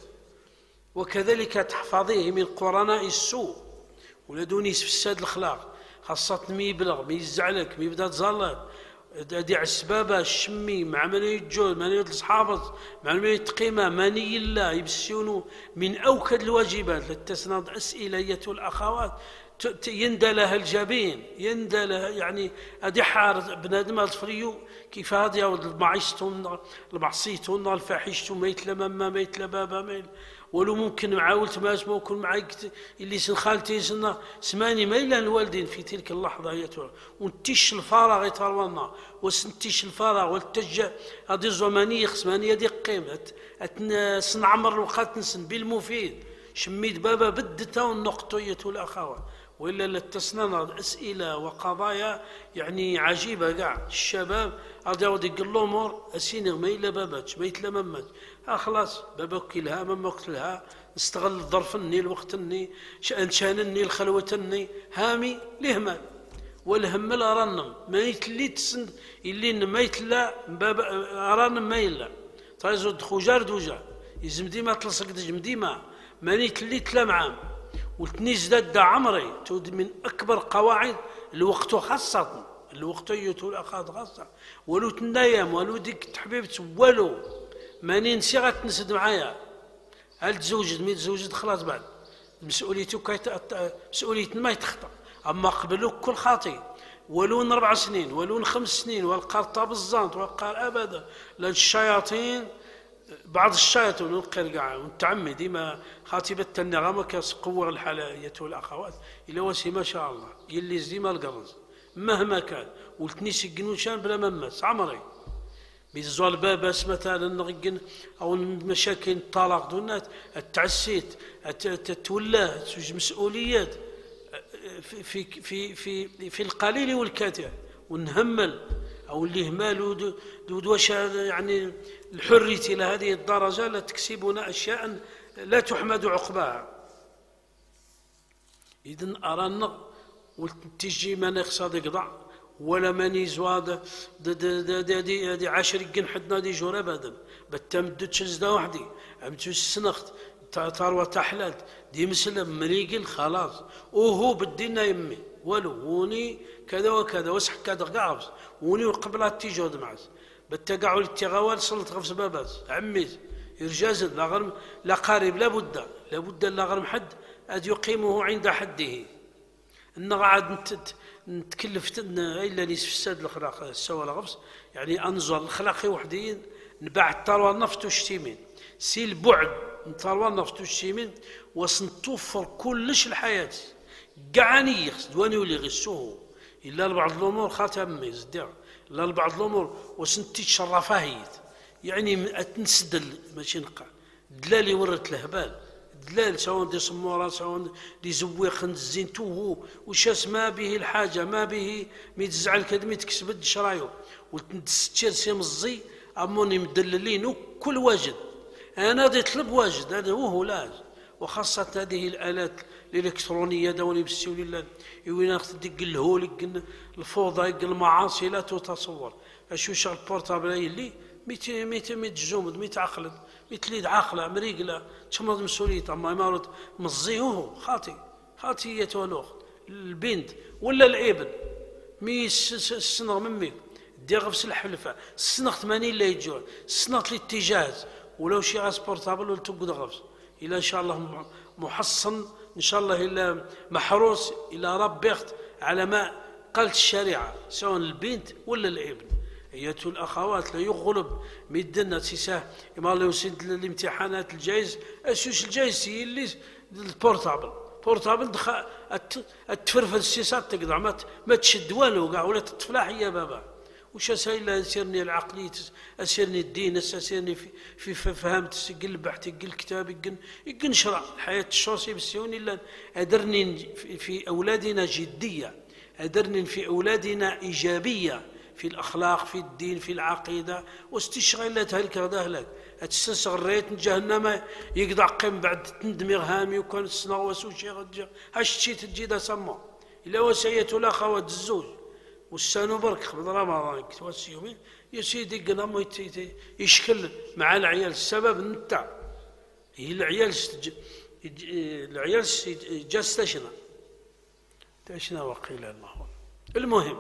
وكذلك تحفظيه من قرناء السوء ولا دونيس في الساد الأخلاق خاصة مي يبلغ مي يزعلك مي يبدا تزلط دي عسبابة الشمي مع من يتجوز مع من يتحافظ مع من يتقيمة ماني الله يبسيونه من أوكد الواجبات للتسناد أسئلة يتو الأخوات يندى لها الجبين يندى لها يعني أدي حار بنادم الفريو كيف هذا المعيشتون المعصيتون الفاحشتون ما يتلمم ما يتلبابا ما ولو ممكن معاولت ما ممكن معاك اللي سن خالتي سن سماني ما إلا الوالدين في تلك اللحظة يتوى ونتيش الفراغ يترونا وسنتيش الفراغ والتجة هذه الزمانية سمانية دي قيمة سن عمر الوقت نسن بالمفيد شميت بابا بدته والنقطة يتوى الأخوة وإلا للتسنان أسئلة وقضايا يعني عجيبة كاع الشباب هذا ودي يقول له مور أسيني ما إلا باباتش ما يتلممت آه خلاص بابك لها ما وقت لها استغل الظرف الني الوقت الني شأن شان الني الخلوة الني هامي لهما والهم لا رنم ما يتلي تسن اللي ما يتلا بابا رنم ما يلا تايزود خوجار دوجا يزم ديما تلصق دجم ديما ما يتلي تلا معام والتنيز دا عمري تود من أكبر قواعد الوقت خاصة الوقت يتو الأخذ خاصة ولو تنايم ولو ديك تحبيبت ولو ماني نسي غتنسد معايا هل تزوجت مي تزوجت خلاص بعد مسؤوليته كيت مسؤوليتنا ما يتخطى أما قبلوا كل خاطئ ولو أربع سنين ولو خمس سنين والقرطة بالزانط والقال أبدا لأن الشياطين بعض الشياطين نلقي كاع ونتعمي ديما خاتبة النغمة كقوة الحالية والأخوات إلى وسي ما شاء الله يلي ديما القرز مهما كان والتنيس يقنوشان بلا ممس عمري بيزوال باباس مثلا نغقن أو المشاكل الطلاق دونات التعسيت تتولاه توج مسؤوليات في في في في في القليل والكثير ونهمل أو اللي همال ودوش يعني الحرية إلى هذه الدرجة لا تكسبنا أشياء لا تحمد عقباها. إذن أرانا وتجي ما نقصد يقضع ولا ماني زواد دي عشر يقن حدنا دي جور أبدا بتمدد شزدا وحدي عمتو السنخت تروى تحلال دي مسلم مريقل خلاص وهو بدينا يمي والو وني كذا وكذا وسح كذا قابس وني قبلها تيجود معس بتقعوا للتغاول صلت غفص باباز عميز يرجاز لا غرم لا قارب لا بد لا بد لا غرم حد أد يقيمه عند حده إن قاعد نتكلف إلا نيس في الساد الأخلاق سوى الغفص يعني أنظر الأخلاقي وحدين نباع الثروة النفط والشتيمين سي البعد من الثروة النفط والشتيمين وسنتوفر كلش الحياة قعاني دواني ولي غسوه إلا لبعض الأمور خاتم ميزدع إلا لبعض الأمور وسنتي تشرفاهيت يعني أتنسدل ماشي نقع دلالي ورت الهبال دلال سواء دي صمورة سواء دي زويق الزين توهو وشاس ما به الحاجة ما به ميتزعل كدمي تكسبد شرايو وتنتستير سيم الزي أموني مدللين وكل واجد أنا دي طلب واجد هذا هو لاج وخاصة هذه الآلات الإلكترونية دوني بالسيول الله يوين دق الهول الفوضى المعاصي لا تتصور أشو شغل بورتابل اللي ميت ميت ميت جومد ميت عقل ميت ليد عاقلة مريقلة تشمض مسؤولية أما مرض مزيوه خاطي خاطي يتولوخ البنت ولا الابن مي السنغ ممي دي غفص الحلفة السنغ ثمانين لا يجوع السنغ الاتجاه ولو شي غاز بورتابل ولا تقعد غفص إلا إن شاء الله محصن إن شاء الله إلا محروس إلا رب يخت على ما قالت الشريعة سواء البنت ولا الابن أيتها الأخوات لا يغلب ميدنا تساه إما الله يسد الامتحانات الجايز أسوس الجايز هي اللي البورتابل بورتابل دخل التفرفد السيسات تقدر ما ما تشد والو كاع ولا تتفلاح يا بابا وش اسير اسيرني العقلية اسيرني الدين اسيرني في في فهمت تسجل بحث يقل كتاب يقل يقل شرع الحياة الشخصية بالسيوني الا ادرني في اولادنا جدية ادرني في اولادنا ايجابية في الاخلاق في الدين في العقيدة واستشغالات هلك هذا تستغريت جهنم يقطع قيم بعد تندمغ هامي وكان السنغوس وشي غدجا هاش تشي تجي سما الا وسيت لا خوات الزوج والسانو برك قبل رمضان كتوسي يومين يا سيدي قنام يشكل مع العيال السبب نتاع هي العيال العيال جالس تشنا تشنا وقيل الله المهم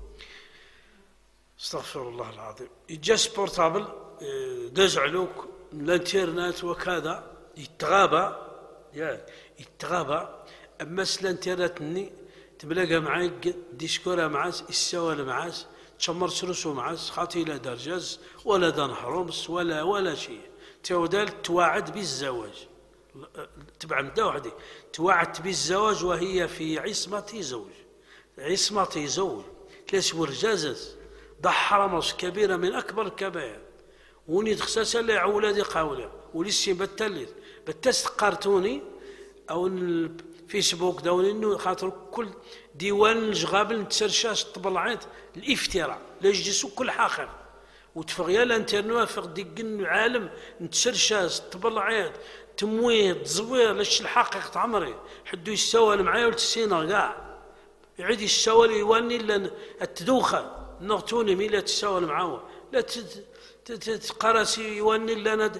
استغفر الله العظيم يجاس بورتابل داز علوك الانترنت وكذا يتغابى يا يتغابى اما الانترنت ني تملاقى معاك ديسكورا معاس السوال معاس تشمر سرسو معاس خاطي لا درجاز ولا دان حرمس ولا ولا شيء تودال توعد بالزواج تبع مدا وحدي توعد بالزواج وهي في عصمة زوج عصمة زوج ثلاث ورجازز ضح حرمس كبيرة من أكبر الكبائر وني تخساسا لا عولادي قاولة ولسي بتلت بتست قارتوني أو فيسبوك داون انه خاطر كل ديوان الجغابل نتسرشاش طبلعات الافتراء لا يجلسوا كل حاخر وتفغيا الانترنت فغ ديك العالم نتسرشاش طبلعات تمويض زوير لاش الحقيقة عمري حدو يستوال معايا ولتسينا كاع يعيد يستوال يواني الا التدوخه نغتوني ميلا تستوال معاه لا تقراسي يواني لنا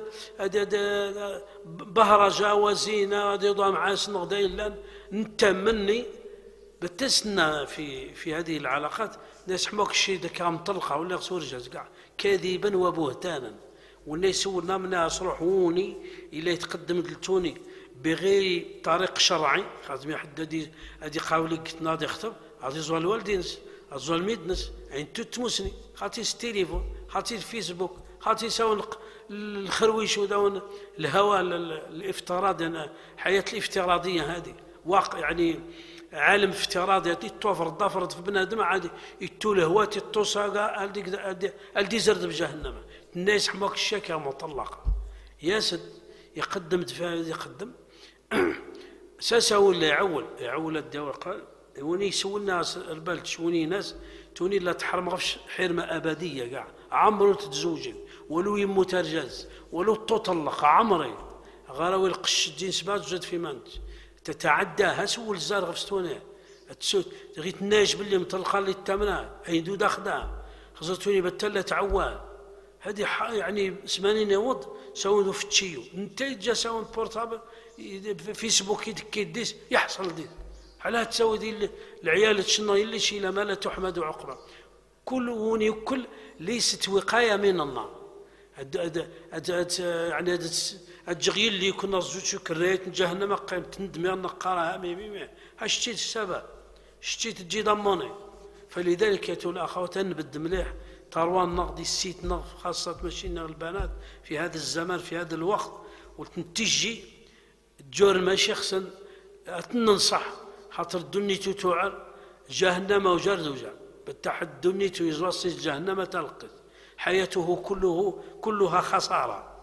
بهرجة وزينة يضع مع سنغدا إلا نتمني بتسنى في في هذه العلاقات ناس حموك الشيء ذاك مطلقة ولا غسور جاز كاع كذبا وبهتانا ولا يسولنا منها صروح ووني إلا يتقدم لتوني بغير طريق شرعي خاطر حد هذه هذه قاولي قلت ناضي خطب غادي زوال الوالدين زوال ميدنس عين تتمسني خاطي التليفون خاطي الفيسبوك خاطي يساون الخرويش وداون الهوى الافتراضي انا حياه الافتراضيه هذه واقع يعني عالم افتراضي هذه توفر ضفرت في بنادم عادي يتو لهوات الطوساقه الدي زرد بجهنم الناس حماك الشاكه مطلقه ياسد يقدم دفاع يقدم ساسا ولا يعول يعول الدواء قال وني يسول الناس البلد شوني ناس توني لا تحرم غفش حرمه ابديه كاع عمرو تتزوجي ولو يمو ترجاز ولو تطلق عمري غراوي القش الجنس ما تزاد في مانت تتعداها سول الزار غفستوني تسوت غيت الناج باللي مطلقه اللي تمنع عيدو داخدها خزرتوني بتله تعوال هذه يعني ثمانين يوض سووا في تشيو انت جا سووا بورتابل فيسبوك يدك يديس يحصل دي على تسوي دي العيال تشنو اللي شي ما لا تحمد عقبه كل وني كل ليست وقايه من النار. أد أد أد أد يعني الجغيل اللي كنا زوج كريت جهنم قيم تندمي النقاره ميمي هشتيت السبب شتيت تجي ضموني. فلذلك يا الاخوات نبد مليح تروان نقدي السيت نغ خاصه ماشي البنات في هذا الزمان في هذا الوقت وتنتجي تجور ماشي خصن تنصح خاطر دنيتو توعر جهنم وجر زوجا بالتحد دنيتو يزوصي جهنم تلقت حياته كله كلها خساره.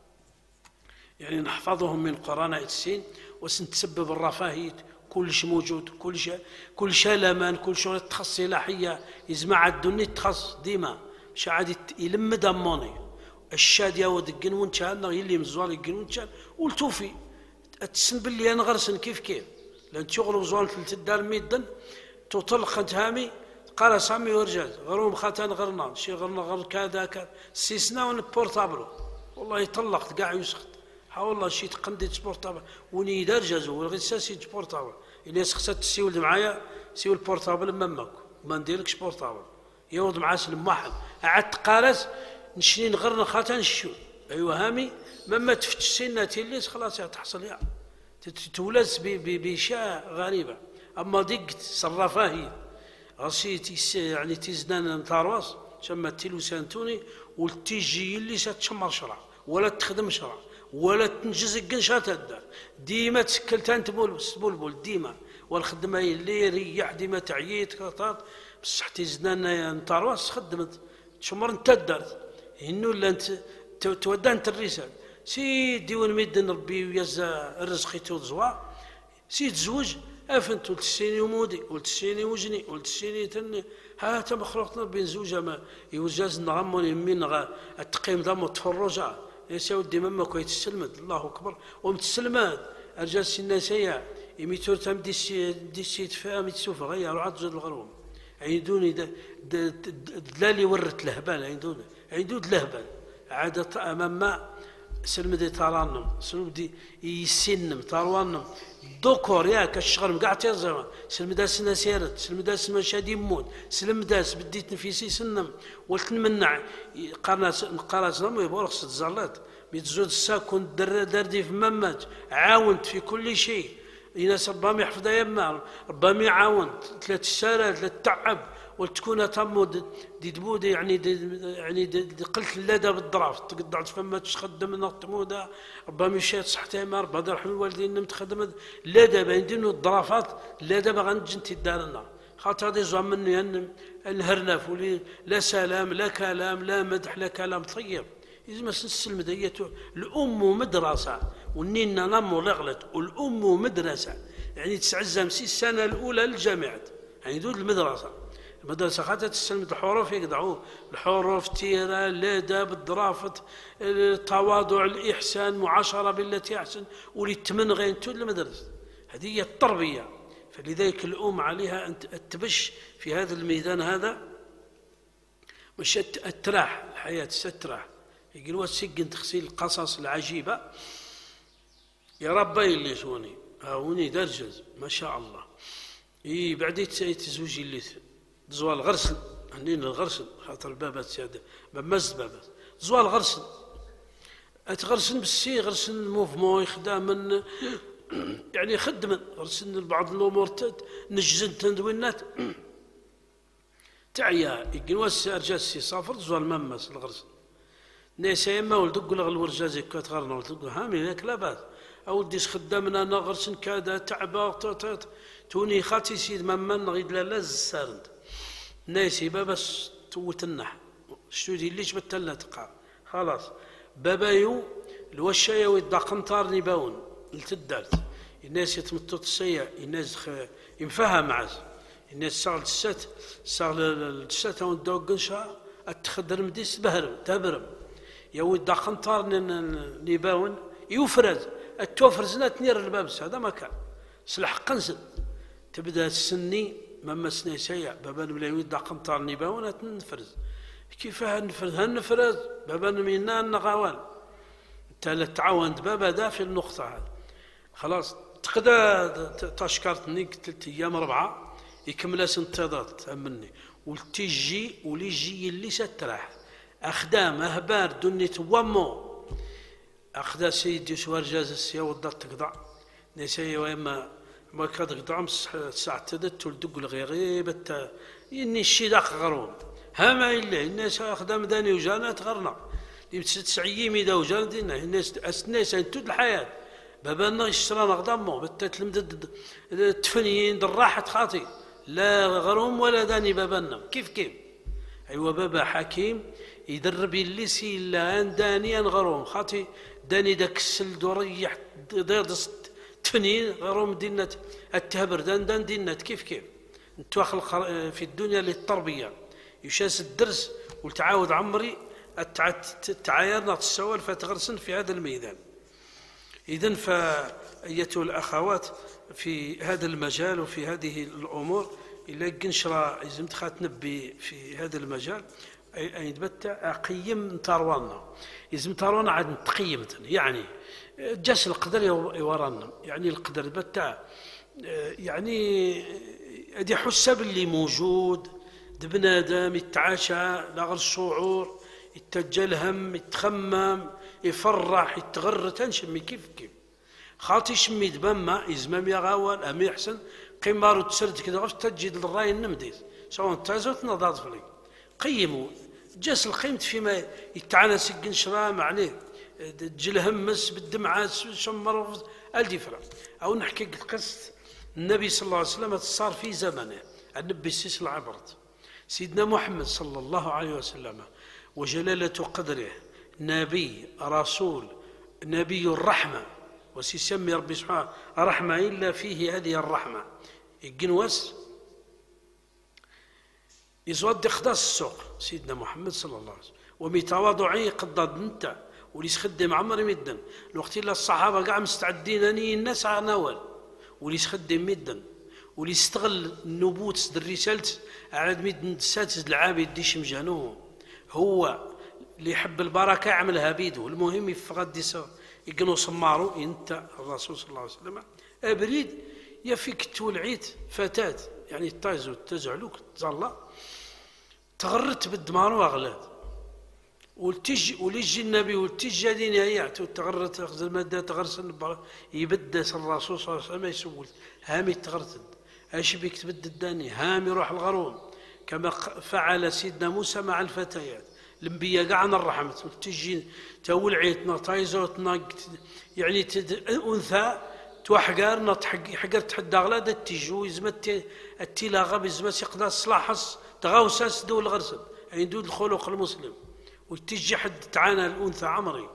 يعني نحفظهم من قرانة السين وسنتسبب الرفاهية كل شيء موجود كل شيء كل شيء لمان كل شغل تخص صلاحيه يجمع الدنيا تخص ديما مش عادي يلم دموني الشاد يا ود الجنون كان يلي مزوال الجنون كان والتوفي تسن باللي انا غرسن كيف كيف لان شغل وزوال في الدار ميدن تطلق هامي قال سامي ورجال غروم خاتان غرنا شي غرنا غر كذا كذا سيسنا ونبورتابلو والله يطلقت كاع يسخط ها والله شي تقندي تبورتابل وني درجز والغساسي تبورتابل الا خصها تسيول معايا سيول بورتابل ماماك ما نديركش بورتابل يوض مع سلم واحد عاد قالت نشري نغرنا خاتان الشو ايوا هامي مما تفتش سناتي اللي خلاص تحصل يا تولز بشيء غريبه. اما ديك صرفاهي غسيتي يعني تيزدان متارواس شما تيلو سانتوني والتيجي اللي ساتشمر شرع ولا تخدم شرع ولا تنجز قنشا تدار ديما تسكلتان تبول بول ديما والخدمه اللي ريح ديما تعييت كطاط بصح تيزدان متارواس خدمت تشمر انت دارت انه لا انت تودان الرسال سي ديون ميدن ربي ويزا الرزق توزوا سي تزوج افنت ولد السيني ومودي ولد السيني وجني ولد السيني تني ها تا مخلوقنا بين زوجه ما يوجاز نغمون يمين التقييم ضم تفرجا يا سيدي مما كويت السلمد الله اكبر ومتسلمات ارجال الناسيه يميتور تم دي سي دي سي تفهم تشوف غير عاد زاد الغروم عيدوني دلالي ورت لهبال عيدوني عيدود لهبال عاد امام ما سلمدي ترانم سلمدي يسنم تروانم دوكور ياك الشغل كاع تيزرم سلمداس نسيرت سلمداس مشادي يموت سلمداس بديت نفيسي سنم ولتنمنع قرناس قراس نم يبورخ تزلات بيتزود الساكن در دردي في ممات عاونت في كل شيء الناس ربما يحفظ يما ربما يعاون ثلاث سنوات ثلاث تعب وتكون تمود دي دبود يعني دي يعني دي دي قلت لا بالظراف تقدر تفهم تخدم نطمودا ربما مشات صحتها ما ربما يرحم الوالدين نمت خدمت لا دابا يديروا الظرافات لا دابا غنجي انت دارنا خاطر هذه زعما مني الهرناف ولي لا سلام لا كلام لا مدح لا كلام طيب لازم نسلم ديته الام مدرسه والنينا نمو لغلت والام مدرسه يعني تسعزم سي السنه الاولى للجامعه يعني دود المدرسه المدرسة خاطر تسلمت الحروف يقطعوا الحروف تيرة الادب الظرافة التواضع الإحسان معاشرة بالتي أحسن ولتمن غير تود المدرسة هذه هي التربية. فلذلك الأم عليها أن تبش في هذا الميدان هذا مش التراح الحياة ستراح يقولوا سجن تغسيل القصص العجيبة يا ربي اللي شوني هاوني درجز ما شاء الله إيه بعدين تزوجي اللي زوال غرسل عندنا الغرسل خاطر بابات سيادة بمز بابات زوال غرسل اتغرسل بالسي غرسل موفمون يخدم من يعني خدم غرسل بعض الامور نجزن تندوينات تعيا يقنواس ارجاسي صافر زوال ممس الغرسل ناس يما ولدق له الورجازي كات غرنا ولدق هامي لك لا باس اوديش خدامنا انا غرسل كذا تعبا توني خاتي سيد ممن غيد لا لاز سارد ناسي بابا توت النح شتودي ليش بتلا تقع خلاص بابايو الوشايا ويدا قنطار نباون التدارت الناس يتمطط السيا الناس ينفهم عز الناس ساغل السات ساغل السات وندوق قنشا اتخدر مديس بهرم تبرم يا ويدا قنطار نباون يفرز التوفرزنا تنير البابس هذا ما كان سلح قنزل تبدا السني مما سني سيع بابا بلا يود قنطار نباونا تنفرز كيف هنفرز هنفرز بابا منا النغوال انت لا تعاونت بابا دا في النقطه هذه خلاص تقدا تاشكرتني ثلاث ايام اربعه يكمل انتظار تامني ولتيجي ولي يجي اللي ستراح اخدام اهبار دنيا وامو اخدا سيدي سوار جاز السيا وضات تقطع نسي واما ما كتقطع الساعه تدت ولدق الغيبه اني الشي داق غروم هما الا الناس اخدام داني وجانات غرنا تسع ايام اذا وجان دينا الناس الناس تود الحياه بابا يشترى نقدامو بالتلمد التفنيين الراحه خاطي لا غروم ولا داني بابنا كيف كيف ايوا بابا حكيم يدرب اللي سي لا داني غروم خاطي داني داك السلد وريح ضيض تفنين غروم دينا التهبر دان دان دينا كيف كيف نتواخل في الدنيا للتربيه يشاس الدرس وتعاود عمري تعايرنا السوالف تغرسن في هذا الميدان. إذن فأيتها الأخوات في هذا المجال وفي هذه الأمور إلا قنشرة يزم تنبي في هذا المجال أي تبتع قيم تاروانا يزم تاروانا عاد نتقيم يعني جاس القدر يورانا يعني القدر بتاع يعني هذه حساب اللي موجود بنادم يتعاشى لا غير الشعور يتجه الهم يتخمم يفرح يتغر تنشمي كيف كيف خاطي شمي دبما يزمام يا غاوال امي يحسن قمار تسرد كذا غف تجد للراي النمديس سواء تازوت نضاد فلي قيموا جاس القيمت فيما يتعانى سجن شرام عليه تجي همس بالدمعات شمر الدفرة او نحكي قصه النبي صلى الله عليه وسلم صار في زمنه النبي السيس العبرت سيدنا محمد صلى الله عليه وسلم وجلالة قدره نبي رسول نبي الرحمة وسيسمي ربي سبحانه رحمة إلا فيه هذه الرحمة الجنوس يزود خداس السوق سيدنا محمد صلى الله عليه وسلم ومتواضعي قد انت وليس خدم عمر مدا الوقت إلا الصحابة قاع مستعدين أني الناس نوال وليس خدم مدا وليستغل النبوت الرسالة على ميد سادس العابد ديش مجانوه هو اللي يحب البركة يعملها بيده المهم يفقد يقنو صمارو انت الرسول صلى الله عليه وسلم ابريد يفيك تولعيت فتاة يعني تايزو تزعلوك تزعلا تغرت بالدمار واغلاد ولتجي وليجي النبي ولتجي ديني هي تغرت اخذ الماده تغرس يبدس الرسول صلى الله عليه وسلم يسول هامي تغرت اش بيك تبدد داني هامي روح الغروم كما فعل سيدنا موسى مع الفتيات الانبياء قاع الرحمة تجي تولعيتنا تايزوتنا يعني تد... انثى توحقر نطحق حقر تحدى اغلاد تيجو يزمت التلاغه بزمت يقدر صلاحس تغاوساس دول الغرسب يعني دول الخلق المسلم وتجي حد تعانى الانثى عمري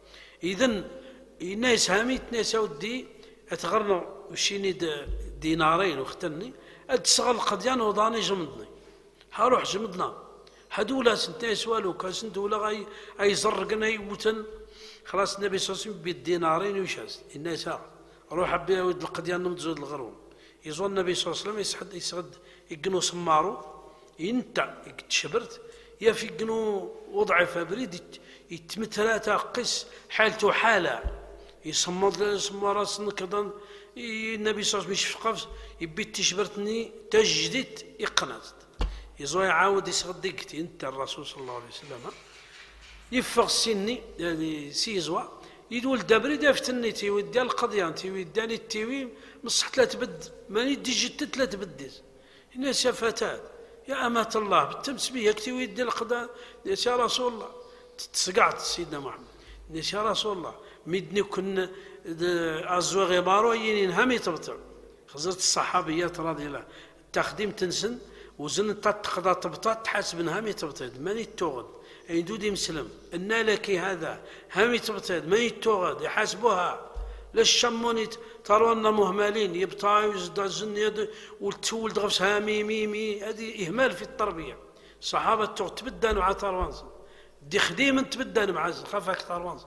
اذا الناس هاميت ناس ودي اتغرنا وشيني دينارين واختني اتسغل القديان وضاني جمدني هروح جمدنا هدولا سنتين سوالو كاسن دولا غاي اي زرقنا يوتن خلاص النبي صلى الله عليه وسلم بالدينارين وشاس الناس روح بها ود القديان نمتزود الغروم يزول النبي صلى الله عليه وسلم يسحد يسغد يقنو سمارو انت تشبرت يا في قنو وضع فبريد يتمثلاتا قس حالته حاله يصمد يسمى راس كذا النبي صلى الله عليه وسلم يشفق يبي تشبرتني تجديد يقنص يزوي يعاود يسغد ديكتي انت الرسول صلى الله عليه وسلم يفق سني يعني سيزوا يدول دبري دافتني تيوي ديال القضيان تيوي داني التيوي مصح ثلاث بد ماني دي جت ثلاث بديز الناس يا فتاه يا أمة الله بالتمس بيها كتيوي ديال القضاء يا رسول الله تسقعت سيدنا محمد يا رسول الله ميدني كن ازوغي مارو ينين همي تبطع خزرت الصحابيات رضي الله التخديم تنسن وزن تقضى تبطا تحاسب هامي تبطيد ماني توغد اي دودي مسلم ان لك هذا هامي تبطيد ماني توغد يحاسبوها لاش شموني ترونا مهملين يبطا يزد الزن يد والتولد غفس هامي ميمي هذه اهمال في التربيه الصحابه تبدلوا مع تروانز دي خديم تبدل مع خافك تروانز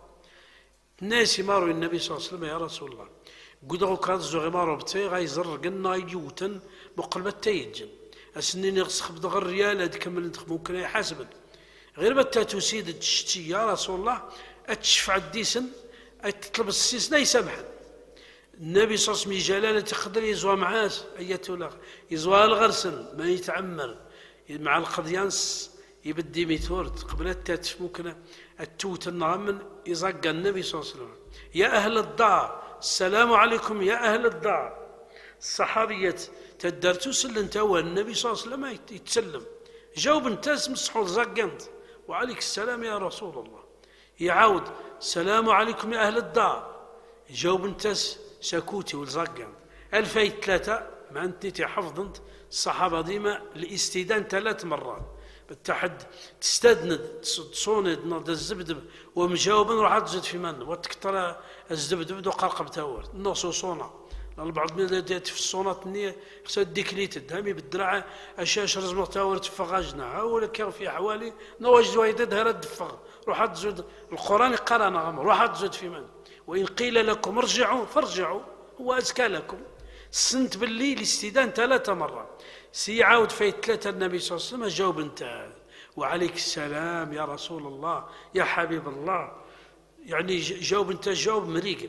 الناس يماروا النبي صلى الله عليه وسلم يا رسول الله قدروا كان زوغي مارو بتي غايزر قلنا يوتن مقلبة تيجن السنين يغسخ بدغ الريال هاد كمل ممكن يحاسبن غير بتا تسيد تشتي يا رسول الله اتشفع الديسن اتطلب السيسنا يسامحن النبي صلى الله عليه وسلم جلالة يقدر يزوى معاس أيته لا يزوى الغرسن ما يتعمر مع القضيانس يبدي ميتورت قبل التاتف ممكن التوت النغمن يزقى النبي صلى الله عليه وسلم يا أهل الدار السلام عليكم يا أهل الدار. الصحابية تدرتو سلن توا النبي صلى الله عليه وسلم يتسلم جاوب انتاس مسحول زقنت وعليك السلام يا رسول الله. يعاود السلام عليكم يا أهل الدار جاوب انتاس سكوتي والزقنت. ألفي ثلاثة ما أنت حفظت الصحابة ديما الاستدان ثلاث مرات بالتحد تستدند تصوند نض الزبدب ومجاوبا راح تزيد في من وتكتر الزبدب وقرقب تاور نص صونا البعض من الذين في الصونات نية خسد ديكليتد همي بالدرعة أشاش رزمة تاور تفغاجنا ولا كان في حوالي نواجد وايدد هرد دفغ روح تزود القرآن قرانا غمر روح تزود في من وإن قيل لكم ارجعوا فارجعوا هو أزكى لكم. سنت بالليل استدان ثلاثة مرات سيعاود في ثلاثة النبي صلى الله عليه وسلم جاوب انت وعليك السلام يا رسول الله يا حبيب الله يعني جاوب انت جاوب مريق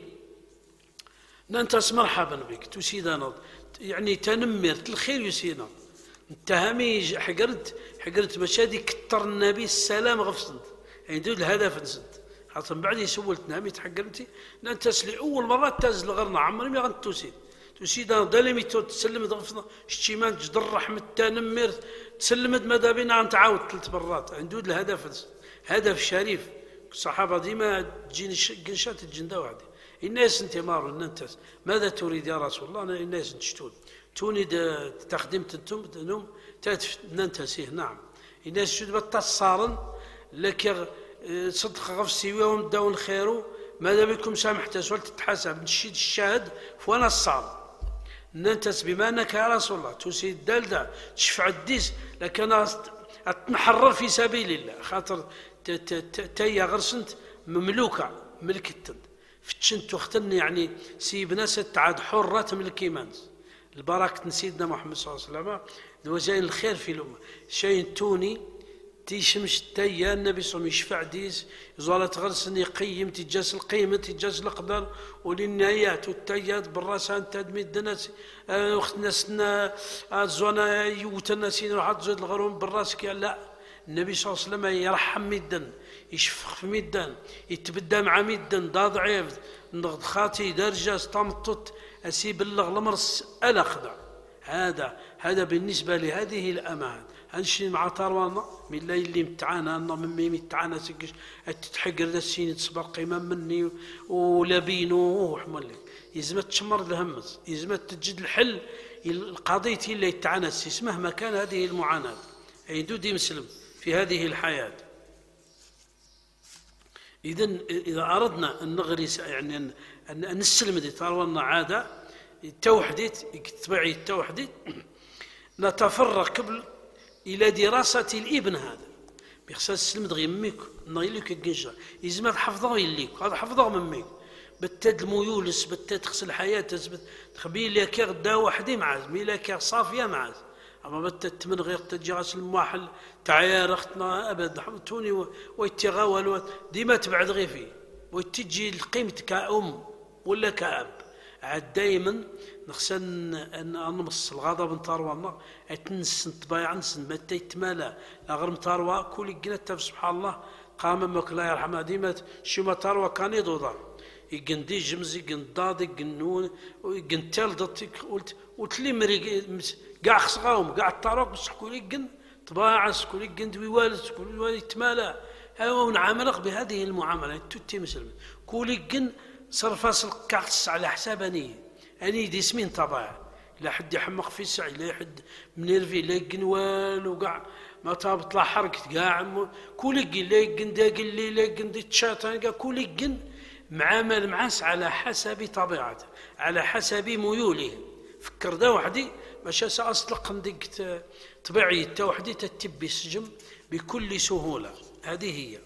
ننتس مرحبا بك تسيدنا يعني تنمر الخير يسينا انتهامي حقرت حقرت مشادي كتر النبي السلام غفصنت يعني دول الهدف نسد خاطر من بعد يسولت نامي تحقرتي ننتس لأول مرة تازل غرنا عمري ما غنتوسيد تسيدنا دلمي تسلمت غفصنا اشتيمان جدر رحمة تنمر تسلمت ماذا بينا عن تعاود ثلاث مرات عندود الهدف هدف شريف الصحابة ديما تجيني قنشات الجندة وحدي الناس انت مارو الناس ماذا تريد يا رسول الله أنا الناس تشتون توني تخدمت انتم نوم تاتف ننتسيه نعم الناس شد بتصارن لك صدق غف سيوهم داون خيرو ماذا بكم سامحت سؤال تتحاسب نشيد الشاهد فوانا الصار ننتس بما انك يا رسول الله تسيد دالدا تشفع الديس لكن اتنحرر في سبيل الله خاطر تيا غرسنت مملوكه ملكتن فتشنت وختن يعني سيب ناس تعاد حرة من الكيمانز البركة سيدنا محمد صلى الله عليه وسلم وزين الخير في الأمة شيء توني تيشمش تيا النبي صلى الله عليه وسلم يشفع ديس زوالة غرسن يقيم تجاس القيمة تجاس القدر وللنهايات والتيات بالراسان تدمي الدناس وقت ناسنا زونا يوتنا سيدنا وحد زود الغروم بالراس لا النبي صلى الله عليه وسلم يرحم ميدان يشفق في ميدان يتبدى مع ميدان دا ضعيف نغض خاتي درجة استمطت أسيب اللغ لمرس ألا خدع هذا هذا بالنسبة لهذه الأمان هنشي مع طاروانا من اللي اللي متعانا أنا من ميمي متعانا سكش تتحقر ذا السين تصبر قيمة مني ولابينو وحملك يزمت تشمر الهمز يزمت تجد الحل القضية اللي يتعانس مهما كان هذه المعاناة أي دودي مسلم في هذه الحياة. إذن إذا أردنا أن نغرس يعني أن نسلم دي طالما عادة التوحديت تبعي التوحديت نتفرغ قبل إلى دراسة الابن هذا بخصوص السلم غيميك نغيلك الجنجة إذا حفظه يليك هذا حفظه مميك بتد الميولس بتد تغسل الحياة تخبي لك غدا وحدي معاز مي لك صافية معاز أما بتت من غير تجاس المواحل تعيار أختنا أبد حمتوني ويتغاول ديما تبعد غير فيه وتجي القيمة كأم ولا كأب عاد دايما نخسن أن نمص الغضب نطاروا أتنس نطبيع نسن ما تيتمالا لا غير مطاروا كل جنة سبحان الله قام مك لا يرحمها ديما شو ما طاروا كان يضودر يجندي جمزي جنداد جنون وجنتال ضتك قلت وتلي مري قاع خصغاهم قاع الطرق بصح كل جن طباعس كل جن ويوالد كل والد يتمالى هو نعاملك بهذه المعامله تتي مسلم كل جن صرفاس الكاس على حساب اني اني دي اسمين طباع لا حد يحمق في السعي لا حد منيرفي لا جن والو قاع ما طلع حركه قاع كل جن لا جن داق اللي لا جن دي تشاتان كل جن معامل معاس على حسب طبيعته على حسب ميوله فكر ذا وحدي باش سأصلق ندق طبيعي تا وحدي تتبي السجم بكل سهولة هذه هي.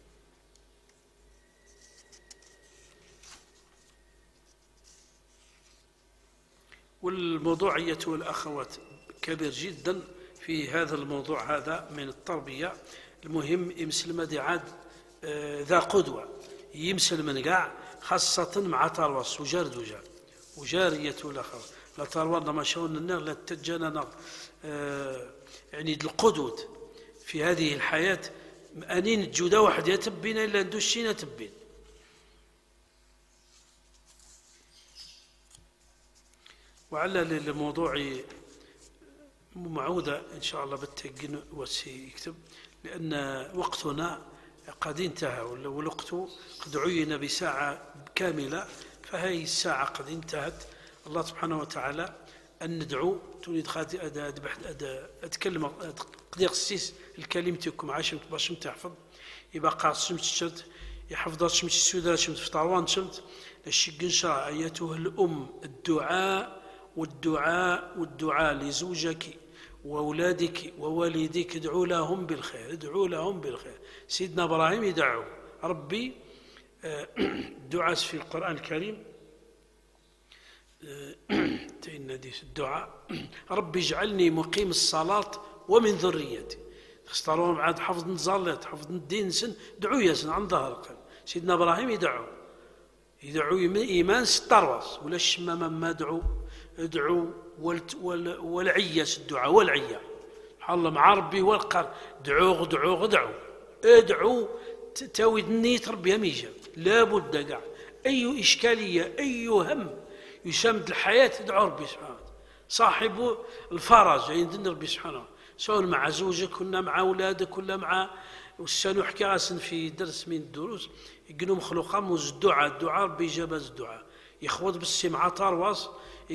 والموضوعية والأخوات كبير جدا في هذا الموضوع هذا من التربية المهم يمسلم دي عاد ذا قدوة يمسل من قاع خاصة مع تروس وجرد وجار وجارية الآخر لا تروضنا ما شاء النار لا تجانا آه يعني القدود في هذه الحياة أنين الجودة واحد يتبين إلا ندوشين تبين. وعلى الموضوع معودة إن شاء الله بالتقن وسيكتب لأن وقتنا قد انتهى والوقت قد عين بساعة كاملة فهي الساعة قد انتهت. الله سبحانه وتعالى أن ندعو تريد خاطئ أتكلم قد يقسيس الكلمتكم عاشمت باش تحفظ يبقى قاعد شمت الشرط يحفظ شمت السوداء شمت في طروان شمت الشق إنشاء أيته الأم الدعاء والدعاء والدعاء لزوجك وأولادك ووالديك ادعوا لهم بالخير ادعوا لهم بالخير. سيدنا إبراهيم يدعو ربي دعاء في القرآن الكريم تنديس الدعاء ربي اجعلني مقيم الصلاة ومن ذريتي اختاروا عاد حفظ نزالات حفظ الدين سن دعوا ياسن عن ظهر القلب. سيدنا إبراهيم يدعو يدعو إيمان سترواس ولا الشمامة ما دعو ادعوا والعية الدعاء والعية الله مع ربي والقر دعوا دعوا دعوا ادعوا تاوي النية ربي هم يجاب لابد قاع أي إشكالية أي هم يسمد الحياة ادعوا ربي سبحانه صاحب الفرج عند ربي سبحانه سواء مع زوجك ولا مع أولادك ولا مع والسنو حكي غاسن في درس من الدروس يقولوا مخلوقا موز الدعاء الدعاء ربي جابز الدعاء يخوض بالسمعة تارواس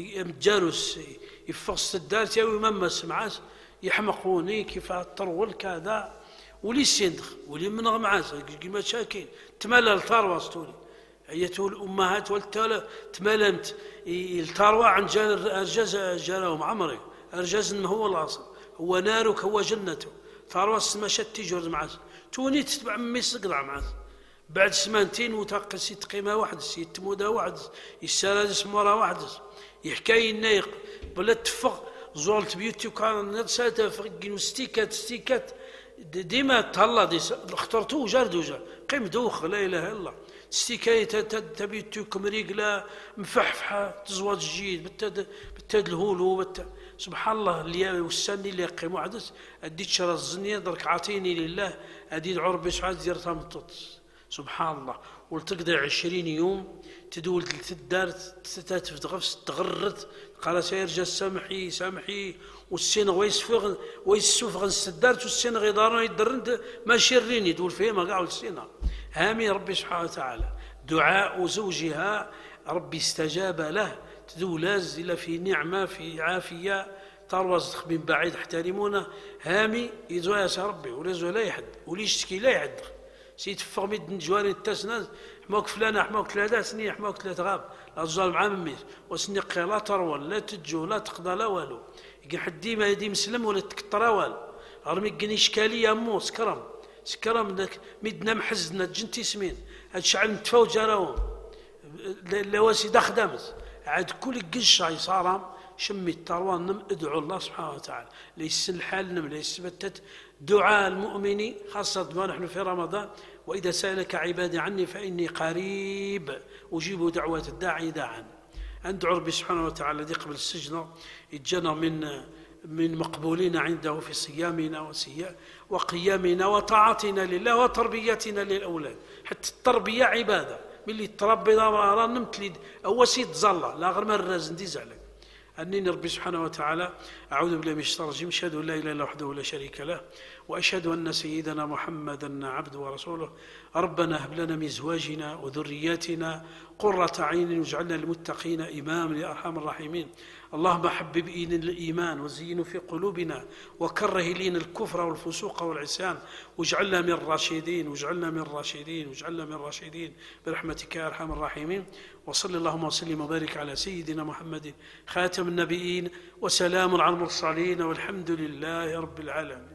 متجالس يفص الدار تاوي مما سمعاس يحمقوني كيف ترول كذا ولي سندخ ولي منغ معاس كيما شاكين تملى التارواس تولي ايته الامهات والتالى تملمت التروى عن ارجاز جراهم عمري ارجاز هو الاصل هو نارك هو جنته تارواس ما شتي جوز معاس توني تتبع مي صقرع معاس بعد سمانتين وتقسي تقيمه واحد يتمودا واحد يسال اسمه واحد يحكي النايق بلا تفق زولت بيوتي وكان نساته فقين ستيكات ستيكات ديما تهلا دي اخترتو جارد وجار قيم دوخ لا اله الا الله ستيكايت تبيتو كمريقلا مفحفحه تزواج جيد بالتد بالتد الهولو بالتد سبحان الله اللي والسني اللي يقيم وحدث اديت شرى الزنيه درك عاطيني لله اديت عربي شحال ديرتها مطوط سبحان الله والتقدر عشرين يوم تدول ثلاث الدار تتاتف تغفس تغرت قال سيرجى سامحي سامحي والسين ويسفغ ويسفغ السدار والسين غيدارون يدرن ما شرين يدول فيه ما قاعد السينا هامي ربي سبحانه وتعالى دعاء زوجها ربي استجاب له تدولاز إلا في نعمة في عافية تروز من بعيد احترمونه هامي يزوياس ربي ولازو لا يحد وليشتكي لا يحد سيت فغميد نجواري التسناز حماك فلانة حماك ثلاثة سنين حماك ثلاثة غاب الزال مع مميز وسني لا ترول لا تجو لا تقضى لا والو يقول حدي ما يدي مسلم ولا تكترا والو رمي قني إشكالية مو سكرم سكرم داك ميدنا محزنا جنتي سمين هاد شعل نتفاوت جاراهم لواسي دا خدامس عاد كل قشة يصارم شمي التروان نم ادعو الله سبحانه وتعالى ليس الحال نم ليس بتت دعاء المؤمن خاصة ما نحن في رمضان وإذا سألك عبادي عني فإني قريب أجيب دعوة الداعي داعا أندعو ربي سبحانه وتعالى دي قبل السجن يتجنى من من مقبولين عنده في صيامنا وقيامنا وطاعتنا لله وتربيتنا للأولاد حتى التربية عبادة ملي تربي راه نمت لي هو سيد زلا لا غير مرة زندي زعلك أنني ربي سبحانه وتعالى أعوذ بالله من الشيطان الرجيم أشهد أن لا إله إلا الله وحده لا شريك له وأشهد أن سيدنا محمدا عبده ورسوله ربنا هب لنا من أزواجنا وذرياتنا قرة عين واجعلنا للمتقين إماما يا أرحم الراحمين اللهم حبب إلينا الإيمان وزينه في قلوبنا وكره إلينا الكفر والفسوق والعصيان واجعلنا من الراشدين واجعلنا من الراشدين واجعلنا من الراشدين برحمتك يا أرحم الراحمين وصلى اللهم وسلم وبارك على سيدنا محمد خاتم النبيين وسلام على المرسلين والحمد لله رب العالمين.